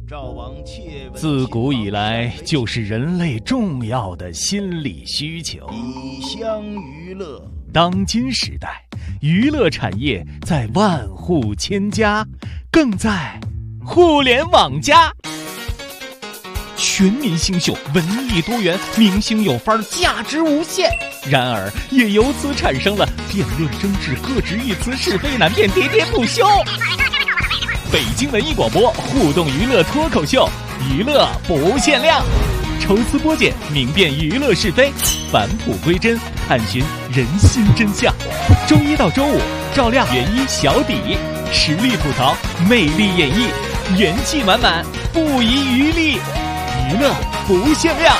自古以来就是人类重要的心理需求。 以乡娱乐。 当今时代，娱乐产业在万户千家，更在互联网加。全民新秀，文艺多元，明星有范儿，价值无限。然而，也由此产生了辩论争执、各执一词、是非难辨、喋喋不休。北京文艺广播互动娱乐脱口秀，娱乐不限量，抽丝剥茧，明辨娱乐是非，返璞归真，探寻人心真相。周一到周五，照亮原一小底，实力吐槽，魅力演绎，元气满满，不遗余力，娱乐不限量。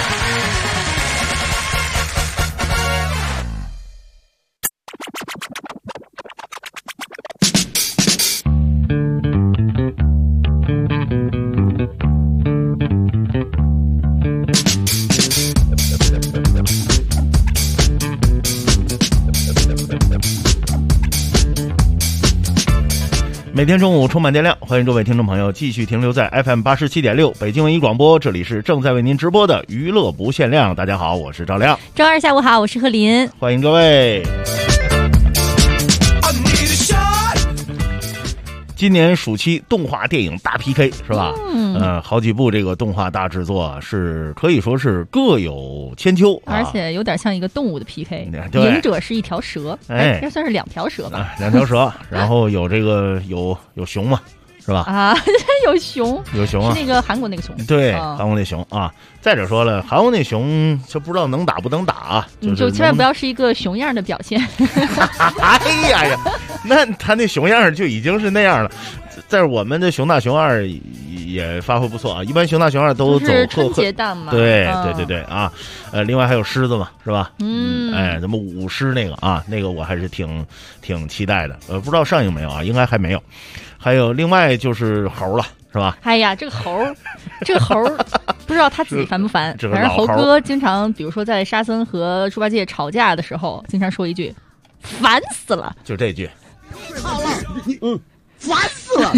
每天中午充满电量，欢迎各位听众朋友继续停留在 FM87.6 北京文艺广播，这里是正在为您直播的娱乐不限量。大家好，我是赵亮。 周二下午好，我是贺林， 欢迎各位。今年暑期动画电影大 PK 是吧？好几部这个动画大制作是可以说是各有千秋， 而且有点像一个动物的 PK。 赢者是一条蛇，应该算是两条蛇吧？ 两条蛇，然后有这个有熊嘛，是吧？ 啊，有熊啊，是那个韩国那个熊。 对，韩国那熊啊。再者说了，韩国那熊就不知道能打不能打啊， 就千万不要是一个熊样的表现。 哎呀，那他那熊样就已经是那样了。在我们的熊大熊二也发挥不错啊，一般熊大熊二都走春节档嘛。 对啊，另外还有狮子嘛，是吧？咱们舞狮那个啊，那个我还是挺期待的。不知道上映没有啊？应该还没有。还有另外就是猴了，是吧？ 哎呀，这个猴不知道他自己烦不烦。反正猴哥经常，比如说在沙僧和猪八戒吵架的时候，经常说一句：“烦死了。” 就这句。 好了，烦死了。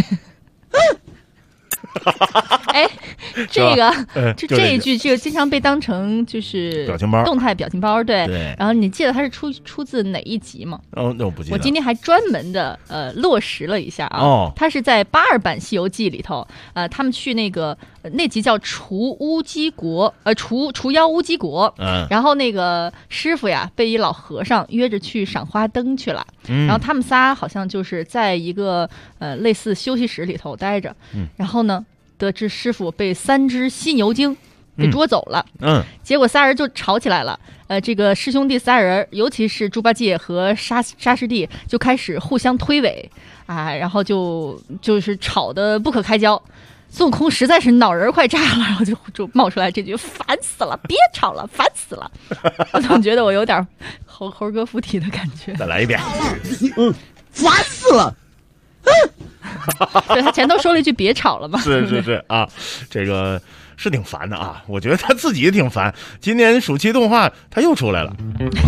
哎，这一句就经常被当成就是表情包， 动态表情包，对。然后你记得它是出自哪一集吗？ 那我不记得。 我今天还专门的落实了一下啊。它是在82版《西游记》里头，他们去那集叫除妖乌鸡国。然后那个师傅呀被一老和尚约着去赏花灯去了。然后他们仨好像就是在一个类似休息室里头待着。然后呢，得知师傅被3只犀牛精给捉走了。结果仨人就吵起来了。这个师兄弟仨人，尤其是猪八戒和沙师弟，就开始互相推诿啊，然后就是吵得不可开交。孙悟空实在是脑仁快炸了，然后就冒出来这句：“烦死了，别吵了，烦死了。”我总觉得我有点猴哥附体的感觉。 再来一遍。 烦死了。 对，他前头说了一句别吵了嘛。 是啊，这个是挺烦的啊，我觉得他自己也挺烦。今年暑期动画他又出来了。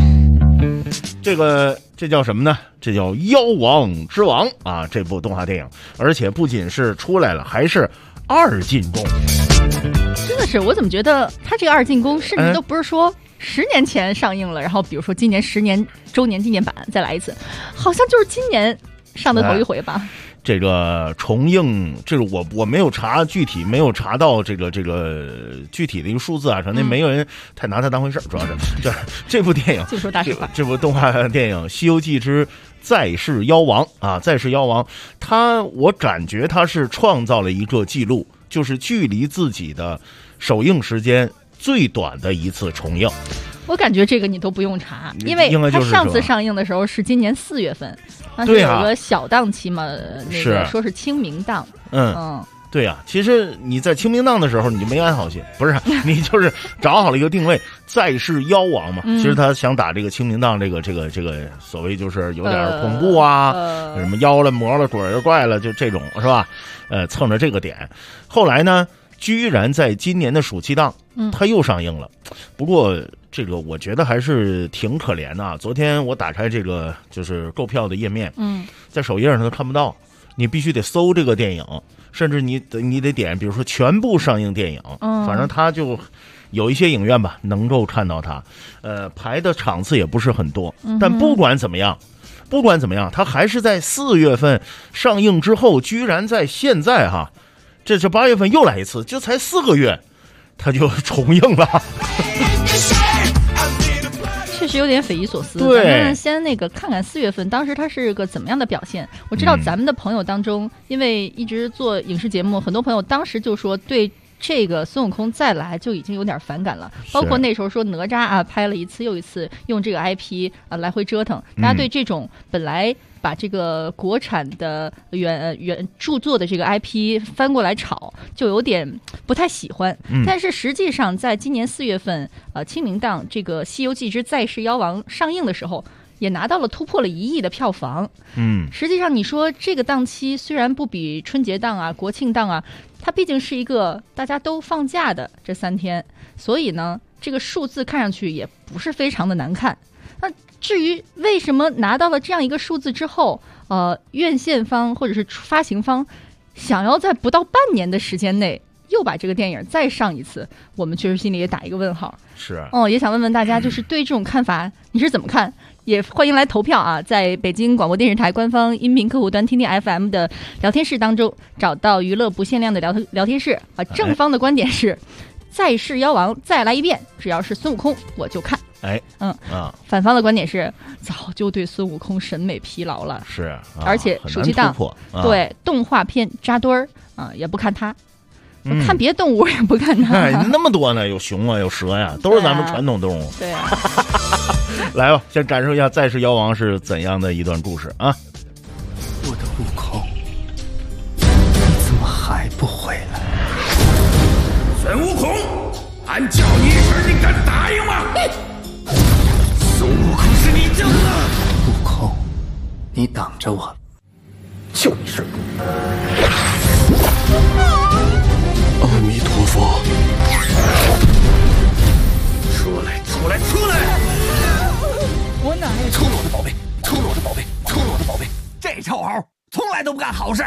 这叫什么呢？这叫《妖王之王》啊，这部动画电影，而且不仅是出来了，还是2进宫。 真的是，我怎么觉得他这个2进宫甚至都不是说10年前上映了，然后比如说今年10年周年纪念版再来一次，好像就是今年上的头一回吧。 这个重映，这个我没有查具体，没有查到这个具体的一个数字啊，可能没有人太拿它当回事，主要是这部电影就说大实话， 这部动画电影《西游记之再世妖王》啊，再世妖王，我感觉它是创造了一个记录，就是距离自己的首映时间最短的一次重映。 我感觉这个你都不用查，因为它上次上映的时候是今年4月份，那是有个小档期嘛，那个说是清明档。 对呀，其实你在清明档的时候你就没安好心，不是你就是找好了一个定位，再世妖王嘛。其实他想打这个清明档这个所谓就是有点恐怖啊，什么妖了魔了鬼了怪了，就这种是吧？蹭着这个点，后来呢，居然在今年的暑期档，它又上映了。不过这个我觉得还是挺可怜的啊。昨天我打开这个就是购票的页面，在首页上都看不到，你必须得搜这个电影。 甚至你得点，比如说全部上映电影，反正它就有一些影院吧能够看到它，排的场次也不是很多，但不管怎么样，它还是在4月份上映之后，居然在现在哈，这8月份又来一次，就才4个月，它就重映了。 确实有点匪夷所思。 对， 咱们先看看4月份当时它是个怎么样的表现。我知道咱们的朋友当中，因为一直做影视节目，很多朋友当时就说对这个孙悟空再来就已经有点反感了，包括那时候说哪吒啊拍了一次又一次用这个 IP 来回折腾，大家对这种本来把这个国产的原著作的这个 IP 翻过来炒，就有点不太喜欢。但是实际上在今年4月份清明档这个《西游记之再世妖王》上映的时候，也拿到了突破了1亿的票房。实际上你说这个档期虽然不比春节档啊、国庆档啊，它毕竟是一个大家都放假的这3天，所以呢，这个数字看上去也不是非常的难看。那至于为什么拿到了这样一个数字之后，院线方或者是发行方想要在不到半年的时间内又把这个电影再上一次，我们确实心里也打一个问号。 是也想问问大家，就是对这种看法你是怎么看？也欢迎来投票啊！在北京广播电视台官方音频客户端听听 FM 的聊天室当中，找到娱乐不限量的聊天室啊。正方的观点是，再世妖王再来一遍，只要是孙悟空我就看。反方的观点是，早就对孙悟空审美疲劳了， 是， 而且暑期档对动画片扎堆儿也不看它。看别的动物也不看它， 那么多呢，有熊啊，有蛇呀，都是咱们传统动物。 对啊， 来吧，先感受一下再世妖王是怎样的一段故事啊！ 我的悟空，你怎么还不回来？ 孙悟空，俺叫你一声，你敢答应吗？孙悟空是你救的。 悟空，你挡着我，就一声。阿弥陀佛！ 出来！ 我哪有？抽了我的宝贝！ 这臭猴从来都不干好事。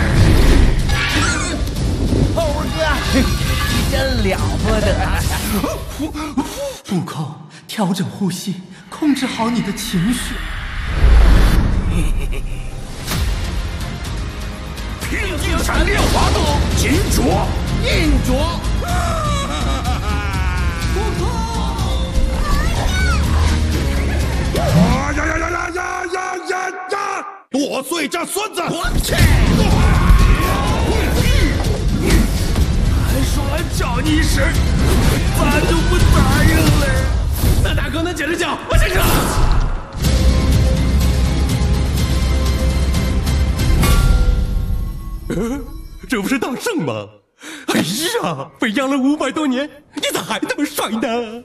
猴哥，你真了不得！ 悟空，调整呼吸，控制好你的情绪。 平静闪炼华动，金镯银镯。悟空！呀！剁碎这孙子！我去！还说俺叫你一声，咋就不答应了？那大哥能接着叫，我先撤。 这不是大圣吗？哎呀，被养了500多年，你咋还这么帅呢？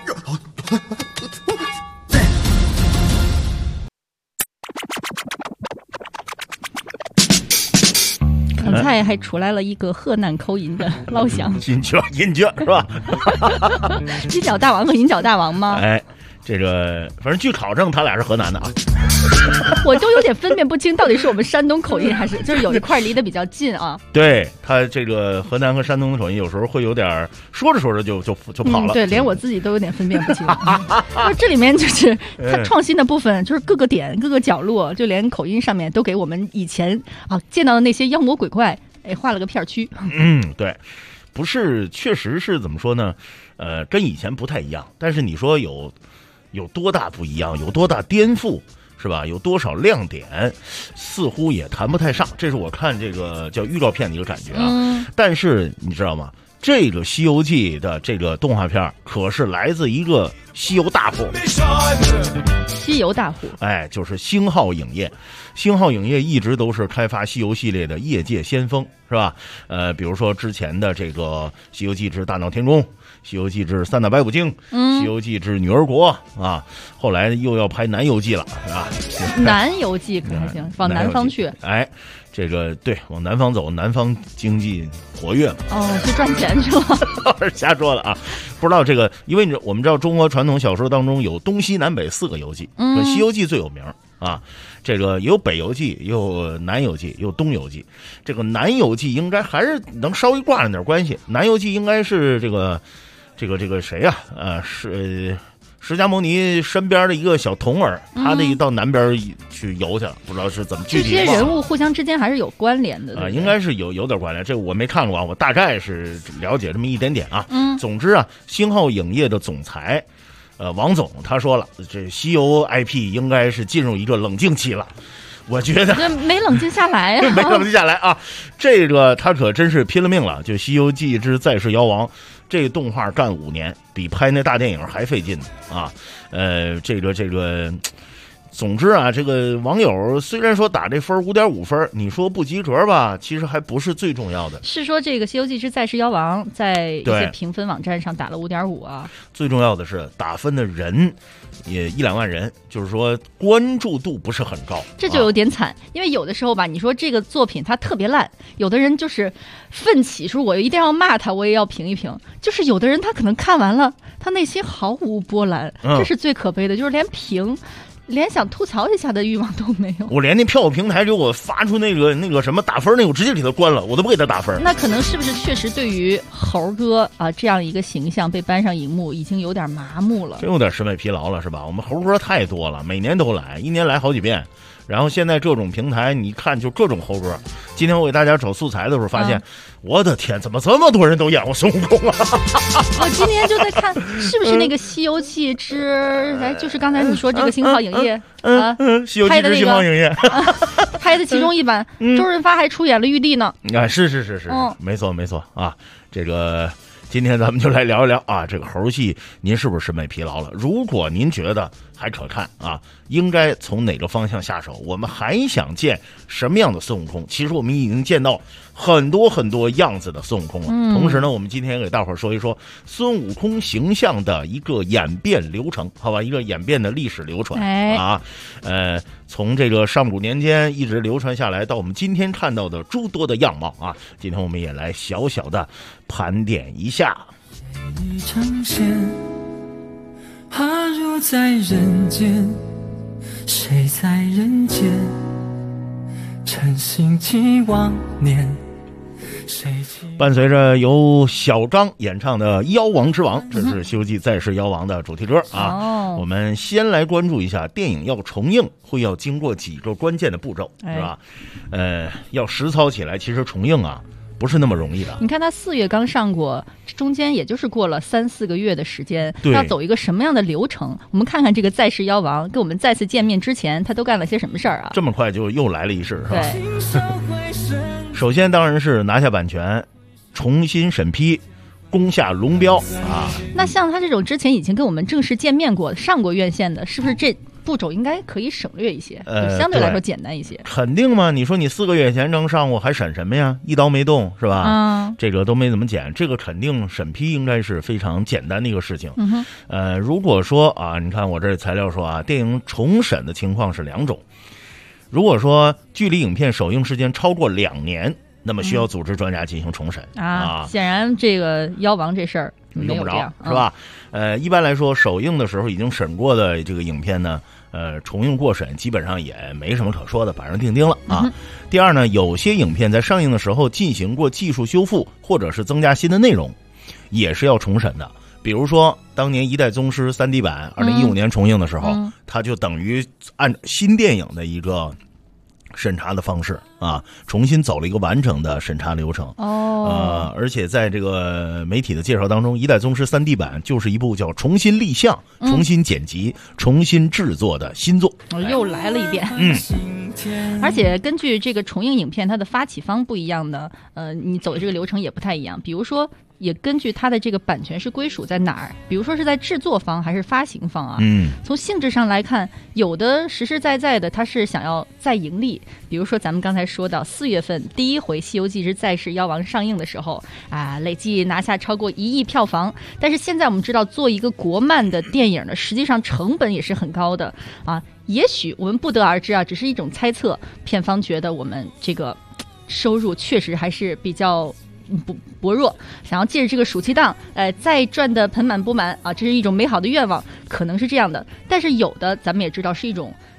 刚才还出来了一个河南口音的老乡， 银角是吧？ 银角大王和银角大王吗？ 哎，这个反正据考证，他俩是河南的啊。 我都有点分辨不清，到底是我们山东口音还是就是有一块离得比较近啊。 对，他这个河南和山东的口音有时候会有点说着就跑了。 对，连我自己都有点分辨不清。这里面就是他创新的部分，就是各个点、各个角落，就连口音上面都给我们以前见到的那些妖魔鬼怪，画了个片区。 对，不是，确实是怎么说呢？跟以前不太一样，但是你说有多大不一样，有多大颠覆？是吧？有多少亮点，似乎也谈不太上。这是我看这个叫预告片的一个感觉啊。但是你知道吗？这个《西游记》的这个动画片可是来自一个西游大户。 西游大户， 就是星浩影业。星浩影业一直都是开发西游系列的业界先锋，是吧？比如说之前的这个《西游记之大闹天宫》。《西游记之三打白骨精》，西游记之女儿国啊，后来又要拍南游记了，是吧？ 南游记可还行，往南方去。 这个对，往南方走，南方经济活跃嘛。 去赚钱去了。 瞎说了啊！不知道这个，因为我们知道中国传统小说当中有东西南北4个游记，《西游记》最有名。 啊。这个有北游记，有南游记，有东游记。这个南游记应该还是能稍微挂上点关系。南游记应该是这个谁呀？是释迦牟尼身边的一个小童儿，他得到南边去游去了，不知道是怎么具体。 这些人物互相之间还是有关联的啊，应该是有点关联。这个我没看过啊，我大概是了解这么一点点啊。总之啊，星浩影业的总裁。王总他说了，这西游 IP 应该是进入一个冷静期了，我觉得没冷静下来啊， 没冷静下来啊，这个他可真是拼了命了。就《西游记之再世妖王》这个动画干5年，比拍那大电影还费劲啊。这个。总之啊，这个网友虽然说打这分5.5分，你说不及格吧，其实还不是最重要的。 是说这个《西游记之再世妖王》在一些评分网站上打了5.5啊。 最重要的是打分的人也1-2万人，就是说关注度不是很高， 这就有点惨。因为有的时候吧，你说这个作品它特别烂，有的人就是奋起说我一定要骂他，我也要评一评。就是有的人他可能看完了，他内心毫无波澜，这是最可悲的，就是连想吐槽一下的欲望都没有。 我连那票平台给我发出那个什么打分我直接给他关了，我都不给他打分。 那可能是不是确实对于猴哥啊这样一个形象被搬上荧幕已经有点麻木了， 真有点审美疲劳了是吧？我们猴哥太多了，每年都来，一年来好几遍。然后现在这种平台你看就各种猴哥。今天我给大家找素材的时候发现，我的天，怎么这么多人都演过孙悟空啊？ 我今天就在看是不是那个《西游记之》就是刚才你说这个星浩影业西游记之星浩影业拍的其中一版，周润发还出演了玉帝呢。 是，没错啊。这个今天咱们就来聊一聊啊，这个猴戏您是不是审美疲劳了？如果您觉得还可看啊，应该从哪个方向下手？我们还想见什么样的孙悟空？其实我们已经见到很多样子的孙悟空了。同时呢，我们今天给大伙儿说一说孙悟空形象的一个演变流程，好吧？一个演变的历史流传啊。从这个上古年间一直流传下来，到我们今天看到的诸多的样貌啊。今天我们也来小小的盘点一下。 你呈现踏入在人间，谁在人间晨兴几万年。 伴随着由小刚演唱的《妖王之王》，这是《西游记再世妖王》的主题歌啊。我们先来关注一下，电影要重映会要经过几个关键的步骤，是吧？要实操起来，其实重映啊不是那么容易的。 你看他4月刚上过，中间也就是过了3-4个月的时间，要走一个什么样的流程？我们看看这个再世妖王跟我们再次见面之前，他都干了些什么事儿啊？ 这么快就又来了一世，是吧？ 对。 首先当然是拿下版权，重新审批，攻下龙标啊。 那像他这种之前已经跟我们正式见面过、上过院线的，是不是这步骤应该可以省略一些，相对来说简单一些？ 肯定嘛！你说你4个月前刚上过，还审什么呀？一刀没动是吧？这个都没怎么剪，这个肯定审批应该是非常简单的一个事情。如果说啊，你看我这材料说啊，电影重审的情况是2种。如果说距离影片首映时间超过2年，那么需要组织专家进行重审显然这个妖王这事儿没有这样， 是吧？一般来说，首映的时候已经审过的这个影片呢，重映过审基本上也没什么可说的，板上钉钉了啊。第二呢，有些影片在上映的时候进行过技术修复，或者是增加新的内容，也是要重审的。比如说当年《一代宗师》3D 版2015年重映的时候，它就等于按新电影的一个审查的方式啊，重新走了一个完整的审查流程。而且在这个媒体的介绍当中，《一代宗师》3D 版就是一部叫重新立项、重新剪辑、重新制作的新作。 又来了一遍。而且根据这个重映影片，它的发起方不一样的，你走的这个流程也不太一样。比如说，也根据它的这个版权是归属在哪儿，比如说是在制作方还是发行方啊？从性质上来看，有的实实在在的它是想要再盈利，比如说咱们刚才说到4月份第一回《西游记之再世妖王》上映的时候啊，累计拿下超过1亿票房。但是现在我们知道，做一个国漫的电影呢，实际上成本也是很高的啊。也许我们不得而知啊，只是一种猜测。片方觉得我们这个收入确实还是比较薄弱，想要借着这个暑期档，再赚得盆满钵满啊，这是一种美好的愿望，可能是这样的。但是有的咱们也知道是一种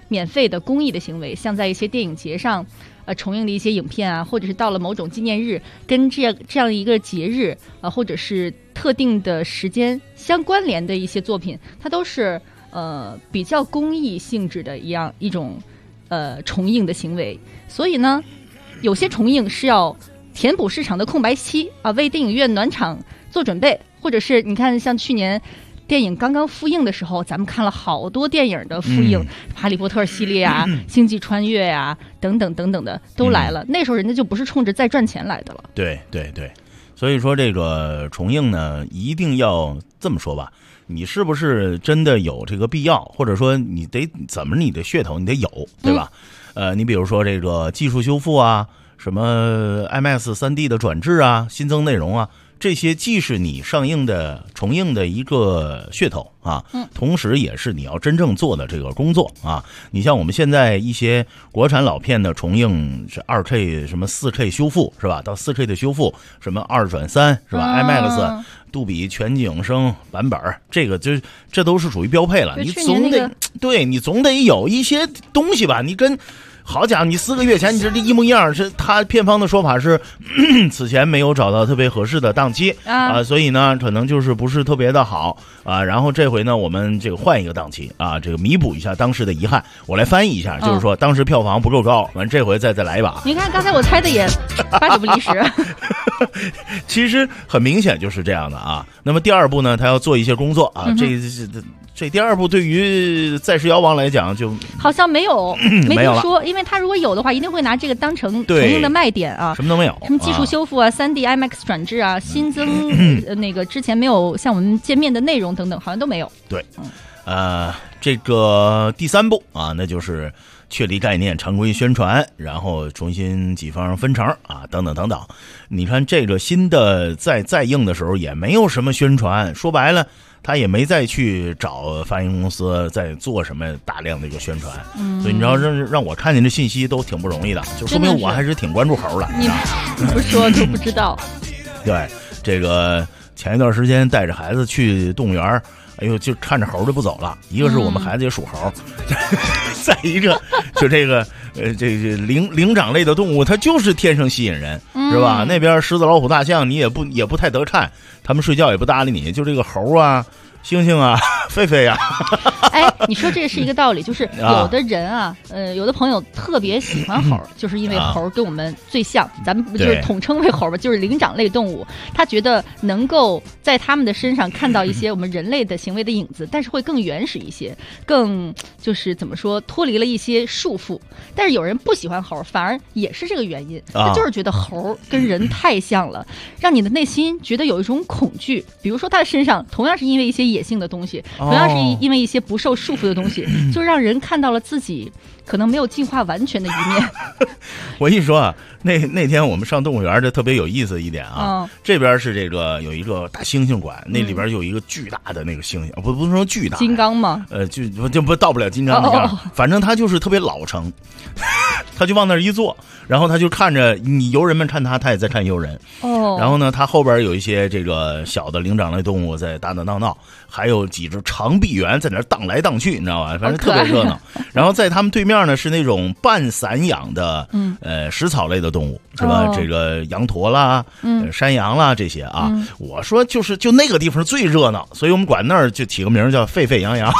免费的公益的行为，像在一些电影节上重映的一些影片啊，或者是到了某种纪念日跟这样一个节日或者是特定的时间相关联的一些作品，它都是比较公益性质的一种重映的行为。所以呢，有些重映是要填补市场的空白期啊，为电影院暖场做准备，或者是你看像去年电影刚刚复映的时候，咱们看了好多电影的复映，哈利波特系列啊，星际穿越呀，等等等等的都来了。那时候人家就不是冲着再赚钱来的了。 对对对，所以说这个重映呢，一定要这么说吧，你是不是真的有这个必要，或者说你得怎么你的噱头你得有，对吧？你比如说这个技术修复啊，什么 IMAX 3D 的转制啊，新增内容啊，这些既是你上映的重映的一个噱头啊，同时也是你要真正做的这个工作啊。你像我们现在一些国产老片的重映是2K 什么 4K 修复是吧？到 4K 的修复，什么2:3是吧？IMAX 杜比全景声版本，这个这都是属于标配了。你总得对你总得有一些东西吧？你跟好家伙，你4个月前你这一模一样，是他片方的说法是此前没有找到特别合适的档期所以呢可能就是不是特别的好啊。然后这回呢我们这个换一个档期啊，这个弥补一下当时的遗憾。我来翻译一下，就是说当时票房不够高，完这回再来一把。 你看刚才我猜的也8九不离十。 其实很明显就是这样的啊。那么第二步呢，他要做一些工作啊，这第二部对于《再世妖王》来讲就好像没有没听说，因为他如果有的话，一定会拿这个当成重映的卖点啊。 什么都没有， 什么技术修复啊、3D IMAX 转制啊、新增那个之前没有像我们见面的内容等等，好像都没有。 对，这个第三步啊，那就是确立概念、常规宣传，然后重新几方分成啊，等等等等。你看这个新的在映的时候也没有什么宣传，说白了。他也没再去找发行公司在做什么大量的一个宣传，所以你知道让我看见这信息都挺不容易的，就说明我还是挺关注猴的。 你不说都不知道。 对，这个前一段时间带着孩子去动物园，哎呦，就看着猴就不走了。一个是我们孩子也属猴，再一个就这个这灵长类的动物，它就是天生吸引人，是吧？那边狮子、老虎、大象，你也不太得看，他们睡觉也不搭理你，就这个猴啊。猩猩啊，狒狒呀！ 哎，你说这是一个道理，就是有的人啊，有的朋友特别喜欢猴，就是因为猴跟我们最像，咱们就是统称为猴吧，就是灵长类动物。他觉得能够在他们的身上看到一些我们人类的行为的影子，但是会更原始一些，更就是怎么说，脱离了一些束缚。但是有人不喜欢猴，反而也是这个原因，他就是觉得猴跟人太像了，让你的内心觉得有一种恐惧。比如说他的身上同样是因为一些野性的东西，同样是因为一些不受束缚的东西，就让人看到了自己可能没有进化完全的一面。 我跟你说啊，那天我们上动物园，这特别有意思一点啊，这边是这个有一个大猩猩馆，那里边有一个巨大的那个猩猩，不是说巨大， 金刚吗？ 就不到不了金刚那样，反正他就是特别老成，他就往那儿一坐，然后他就看着你游人们看他，他也在看游人。然后呢，他后边有一些这个小的灵长类动物在打闹，还有几只长臂猿在那儿荡来荡去，你知道吧？反正特别热闹。然后在他们对面呢是那种半散养的食草类的动物，是吧？这个羊驼啦、山羊啦这些啊。我说就那个地方最热闹，所以我们管那儿就起个名叫沸沸扬扬。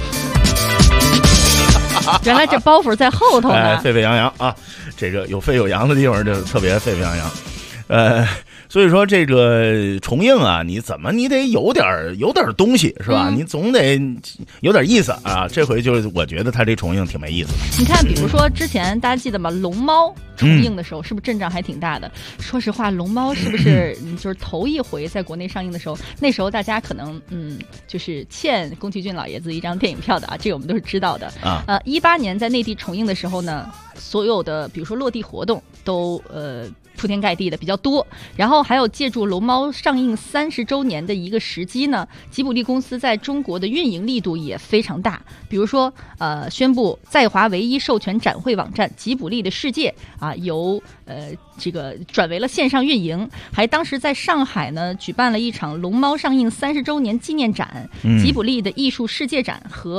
原来这包袱在后头呢。 沸沸扬扬啊，这个有沸有扬的地方就特别沸沸扬扬。所以说这个重映啊，你得有点东西，是吧？你总得有点意思啊。这回就是我觉得他这重映挺没意思的。 你看，比如说之前大家记得吗？龙猫重映的时候，是不是阵仗还挺大的？说实话，龙猫是不是就是头一回在国内上映的时候，那时候大家可能就是欠宫崎骏老爷子一张电影票的啊，这个我们都是知道的啊。18年在内地重映的时候呢，所有的比如说落地活动都铺天盖地的比较多，然后还有借助龙猫上映30周年的一个时机呢，吉卜力公司在中国的运营力度也非常大。比如说宣布在华唯一授权展会网站吉卜力的世界啊，由这个转为了线上运营，还当时在上海呢举办了一场龙猫上映30周年纪念展，吉卜力的艺术世界展和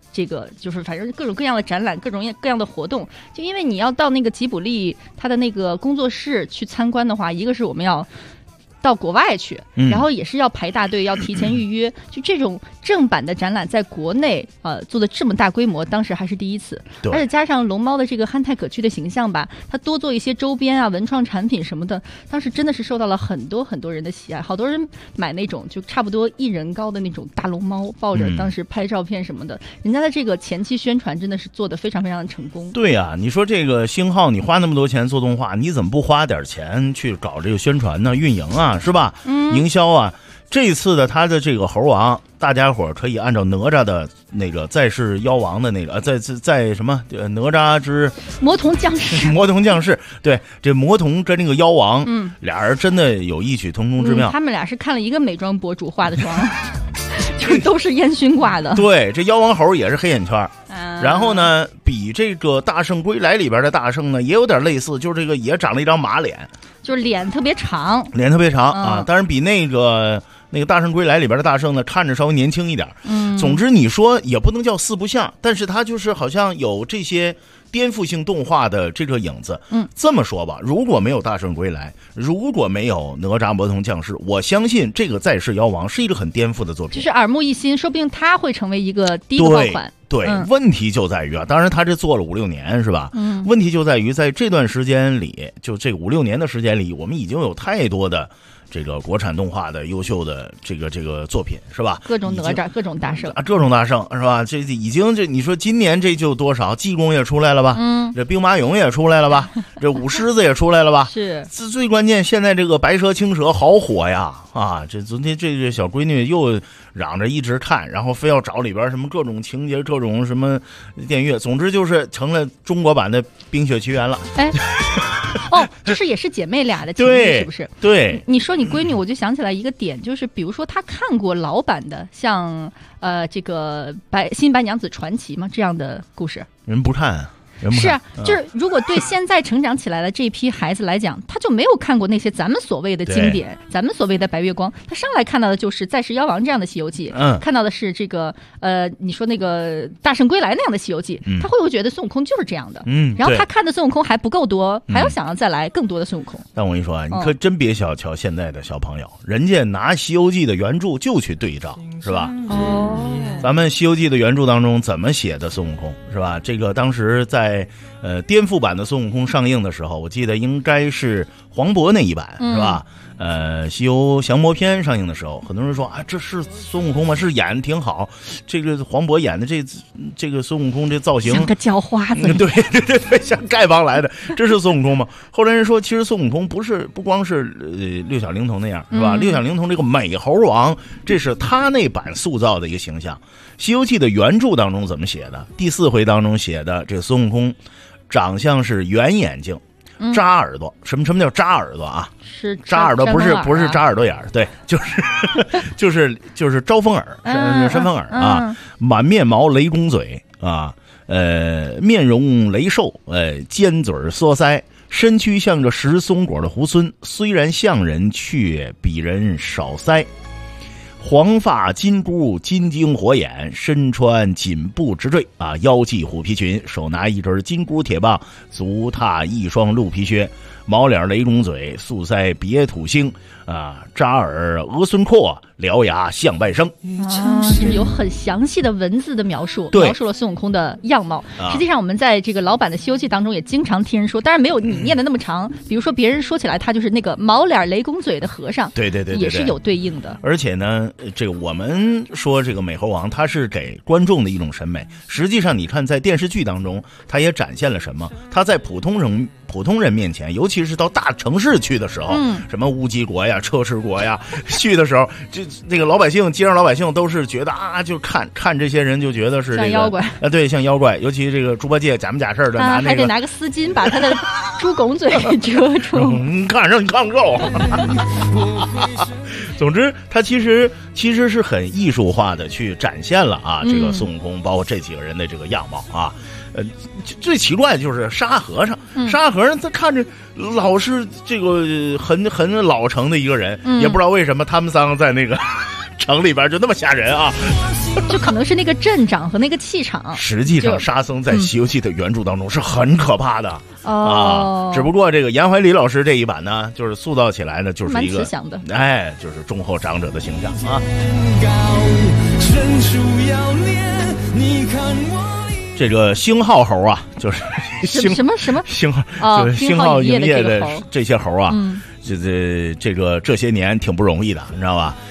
这个就是反正各种各样的展览，各种各样的活动。就因为你要到那个吉卜力他的那个工作室去参观的话，一个是我们要到国外去，然后也是要排大队，要提前预约。就这种正版的展览，在国内做的这么大规模，当时还是第一次。而且加上龙猫的这个憨态可掬的形象吧，它多做一些周边啊、文创产品什么的，当时真的是受到了很多很多人的喜爱。好多人买那种就差不多1人高的那种大龙猫，抱着当时拍照片什么的。人家的这个前期宣传真的是做得非常非常的成功。 对啊，你说这个星浩，你花那么多钱做动画，你怎么不花点钱去搞这个宣传呢、运营啊？是吧？营销啊！这一次的他的这个猴王，大家伙可以按照哪吒的那个再世妖王的那个在什么哪吒之魔童降世， 魔童降世，对，这魔童跟那个妖王，俩人真的有异曲同工之妙。 他们俩是看了一个美妆博主化的妆，就都是烟熏挂的。 对，这妖王猴也是黑眼圈。然后呢，比这个大圣归来里边的大圣呢，也有点类似，就是这个也长了一张马脸， 就是脸特别长， 啊，当然比那个大圣归来里边的大圣呢，看着稍微年轻一点。总之你说也不能叫四不像，但是他就是好像有这些颠覆性动画的这个影子。这么说吧，如果没有大圣归来，如果没有哪吒魔童降世，我相信这个再世妖王是一个很颠覆的作品， 就是耳目一新，说不定他会成为一个第一个爆款。 对，问题就在于啊，当然他这做了5-6年是吧？问题就在于在这段时间里，就这5-6年的时间里，我们已经有太多的这个国产动画的优秀的这个作品是吧？ 各种哪吒，各种大圣啊，各种大圣是吧？这已经你说今年这就多少？济公也出来了吧？这兵马俑也出来了吧？这舞狮子也出来了吧？ 是。 最关键，现在这个白蛇青蛇好火呀！啊，这昨天这个小闺女又嚷着一直看，然后非要找里边什么各种情节、各种什么电乐，总之就是成了中国版的《冰雪奇缘》了。 哎。哦，就是也是姐妹俩的情侣，是不是？ 对， 你说你闺女，我就想起来一个点，就是比如说她看过老版的，像这个新白娘子传奇吗？这样的故事， 人不看。 是啊，就是如果对现在成长起来的这一批孩子来讲，他就没有看过那些咱们所谓的经典，咱们所谓的白月光，他上来看到的就是再世妖王这样的西游记，看到的是这个你说那个大圣归来那样的西游记，他会不会觉得孙悟空就是这样的？然后他看的孙悟空还不够多，还要想要再来更多的孙悟空。 但我跟你说啊，你可真别小瞧现在的小朋友，人家拿西游记的原著就去对照，是吧？咱们西游记的原著当中怎么写的孙悟空，是吧？这个当时在颠覆版的孙悟空上映的时候，我记得应该是黄渤那一版，是吧？西游降魔篇上映的时候，很多人说啊，这是孙悟空吗？是演挺好，这个黄渤演的这个孙悟空这造型像个叫花子， 对，像丐帮来的，这是孙悟空吗？后来人说，其实孙悟空不光是六小龄童那样，是吧？六小龄童这个美猴王，这是他那版塑造的一个形象。西游记的原著当中怎么写的？第4回当中写的，这孙悟空长相是圆眼睛。扎耳朵，什么叫扎耳朵啊？ 是扎耳朵，不是扎耳朵眼儿，对，就是招风耳，山风耳啊，满面毛，雷公嘴啊，面容雷兽，尖嘴缩腮，身躯像个食松果的猢狲，虽然像人，却比人少腮。黄发金箍，金睛火眼，身穿锦布直坠啊，腰系虎皮裙，手拿一根金箍铁棒，足踏一双鹿皮靴，毛脸雷公嘴，素腮别土星啊，扎耳额孙阔，獠牙象半生就是有很详细的文字的描述了孙悟空的样貌。实际上我们在这个老版的西游记当中也经常听人说，当然没有你念的那么长，比如说别人说起来他就是那个毛脸雷公嘴的和尚， 对， 也是有对应的。 而且呢，这个我们说这个美猴王他是给观众的一种审美，实际上你看在电视剧当中他也展现了什么，他在普通人面前，尤其是到大城市去的时候，什么乌鸡国呀、车迟国呀，去的时候，就那个老百姓，街上老百姓都是觉得啊，就看这些人就觉得是这个像妖怪啊，对，像妖怪。尤其这个猪八戒假模假式的拿那个， 还得拿个丝巾把他的猪拱嘴遮住， 看让你看不够。总之，他其实是很艺术化的去展现了啊，这个孙悟空，包括这几个人的这个样貌啊。最奇怪的就是沙和尚，沙和尚他看着老是这个很老成的一个人，也不知道为什么他们三个在那个城里边就那么吓人啊？ 就可能是那个阵仗和那个气场。 实际上，沙僧在《西游记》的原著当中是很可怕的啊。只不过这个严怀礼老师这一版呢，就是塑造起来呢，就是一个蛮慈祥的， 就是忠厚长者的形象啊。这个星号猴啊，就是什么星号，就是星号营业的这些猴啊，这些年挺不容易的，你知道吧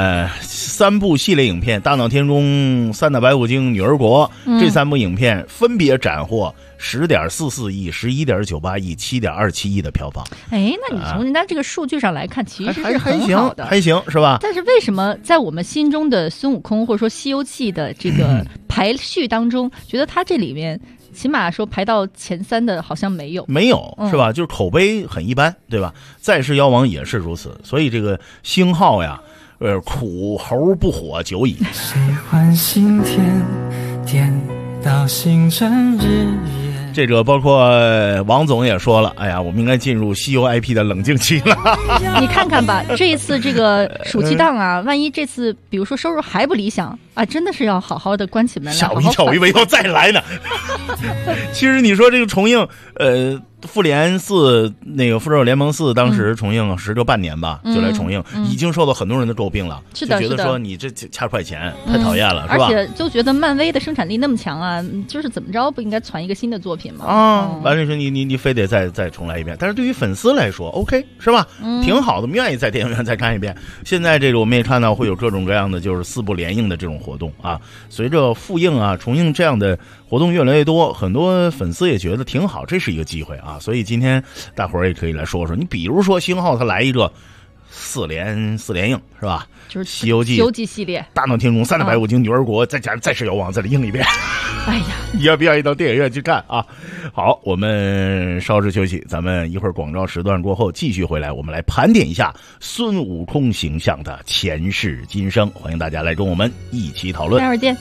？3部系列影片《大闹天宫》《三打白骨精》《女儿国》这3部影片分别斩获10.44亿、11.98亿、7.27亿的票房。 哎，那你从人家这个数据上来看，其实是很好的， 还行是吧？ 但是为什么在我们心中的孙悟空或者说《西游记》的这个排序当中，觉得他这里面起码说排到前3的好像没有是吧？就是口碑很一般，对吧？再世妖王也是如此，所以这个星号呀。苦猴不火久矣。 谁唤醒天，颠倒星辰日夜。 这个包括王总也说了，哎呀，我们应该进入西游 IP 的冷静期了。 你看看吧，这一次这个暑期档啊，万一这次比如说收入还不理想啊，真的是要好好的关起门来。 吓我一跳，我以为要再来呢。其实你说这个重映，复联4那个复仇者联盟4当时重映时就半年吧，就来重映，已经受到很多人的诟病了， 是的， 就觉得说你这掐快钱太讨厌了，是吧？ 而且就觉得漫威的生产力那么强啊，就是怎么着不应该传一个新的作品吗？ 完了说你非得再重来一遍，但是对于粉丝来说 OK 是吧？挺好的，我们愿意在电影院再看一遍。现在这个我们也看到会有各种各样的就是4部联映的这种活动啊，随着复映啊重映这样的活动越来越多，很多粉丝也觉得挺好，这是一个机会啊。所以今天大伙儿也可以来说说，你比如说星号他来一个4连映是吧？ 就是西游记系列， 大闹天宫、三打白骨精、女儿国，再加上再世妖王，再来映一遍。 哎呀， 你要不要到电影院去看啊？好，我们稍事休息，咱们一会儿广告时段过后继续回来，我们来盘点一下孙悟空形象的前世今生。欢迎大家来跟我们一起讨论。 待会儿见。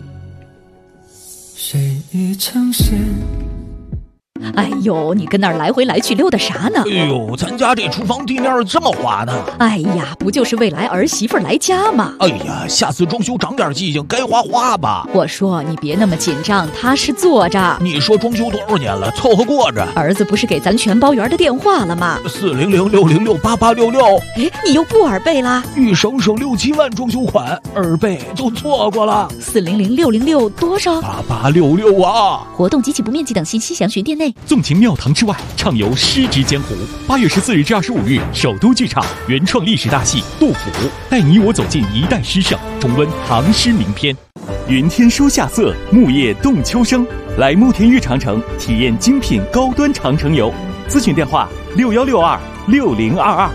谁已成仙？ 哎呦，你跟那儿来回来去溜达啥呢？ 哎呦，咱家这厨房地面这么滑呢。 哎呀，不就是未来儿媳妇来家吗？ 哎呀，下次装修长点记性，该花吧。 我说你别那么紧张，踏实坐着。 你说装修多少年了，凑合过着。 儿子不是给咱全包圆的电话了吗 ？400-606-8866。 哎，你又不耳背啦？ 欲省6-7万装修款，耳背就错过了。 400-606多少 ？8866啊！ 活动及其不面积等信息详询店内。 纵情庙堂之外，畅游诗之江湖。8月14日至25日，首都剧场原创历史大戏《杜甫》，带你我走进一代诗圣，重温唐诗名篇。云天书夏色，木叶动秋声。来慕田峪长城，体验精品高端长城游。咨询电话6162-6022。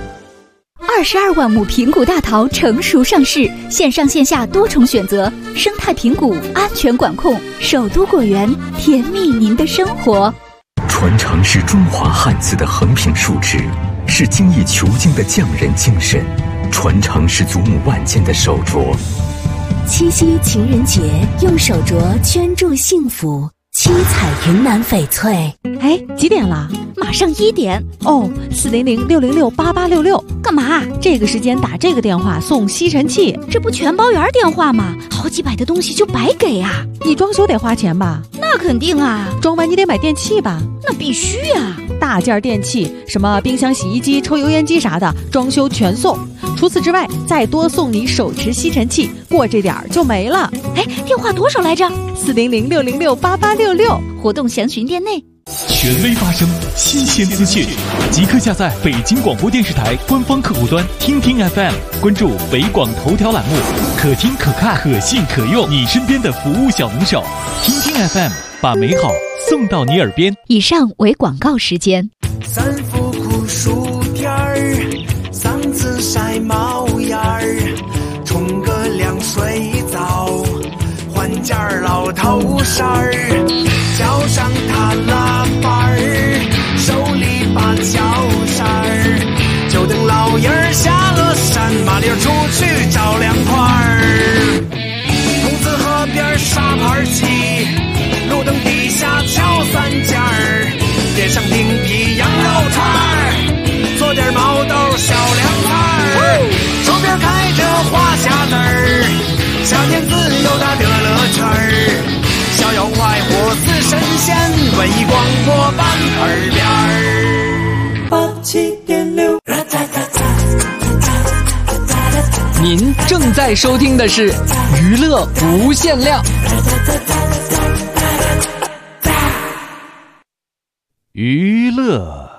22万亩平谷大桃成熟上市，线上线下多重选择，生态平谷，安全管控，首都果园，甜蜜您的生活。 传承是中华汉字的横平竖直，是精益求精的匠人精神，传承是祖母万千的手镯。 七夕情人节，用手镯圈住幸福，七彩云南翡翠。 哎，几点了？马上1点哦。400-606-8866，干嘛？这个时间打这个电话送吸尘器，这不全包圆电话吗？好几百的东西就白给啊！ 你装修得花钱吧？ 那肯定啊。 装完你得买电器吧？ 那必须啊。 大件电器，什么冰箱、洗衣机、抽油烟机啥的，装修全送。除此之外，再多送你手持吸尘器，过这点就没了。 哎，电话多少来着 ？400-606-8866， 活动详询店内。 权威发声，新鲜资讯，即刻下载北京广播电视台官方客户端听听 FM， 关注北广头条栏目，可听可看可信可用，你身边的服务小能手。听听 FM， 把美好送到你耳边。 以上为广告时间。 三伏苦暑天儿，嗓子晒冒烟儿，冲个凉水澡，换件老头衫儿，脚上踏拉板儿，手里把脚扇儿，就等老爷儿下了山，麻溜出去找凉快儿。筒子河边沙盘棋，路灯底下敲3件儿，点上冰皮羊肉串儿，做点毛豆小凉菜儿，手边开着花匣子儿。 一广播板块边 87.6。 您正在收听的是娱乐无限量。 娱乐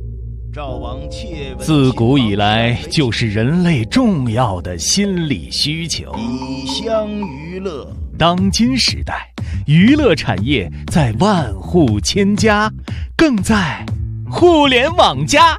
自古以来就是人类重要的心理需求。 一厢娱乐， 当今时代，娱乐产业在万户千家，更在互联网加。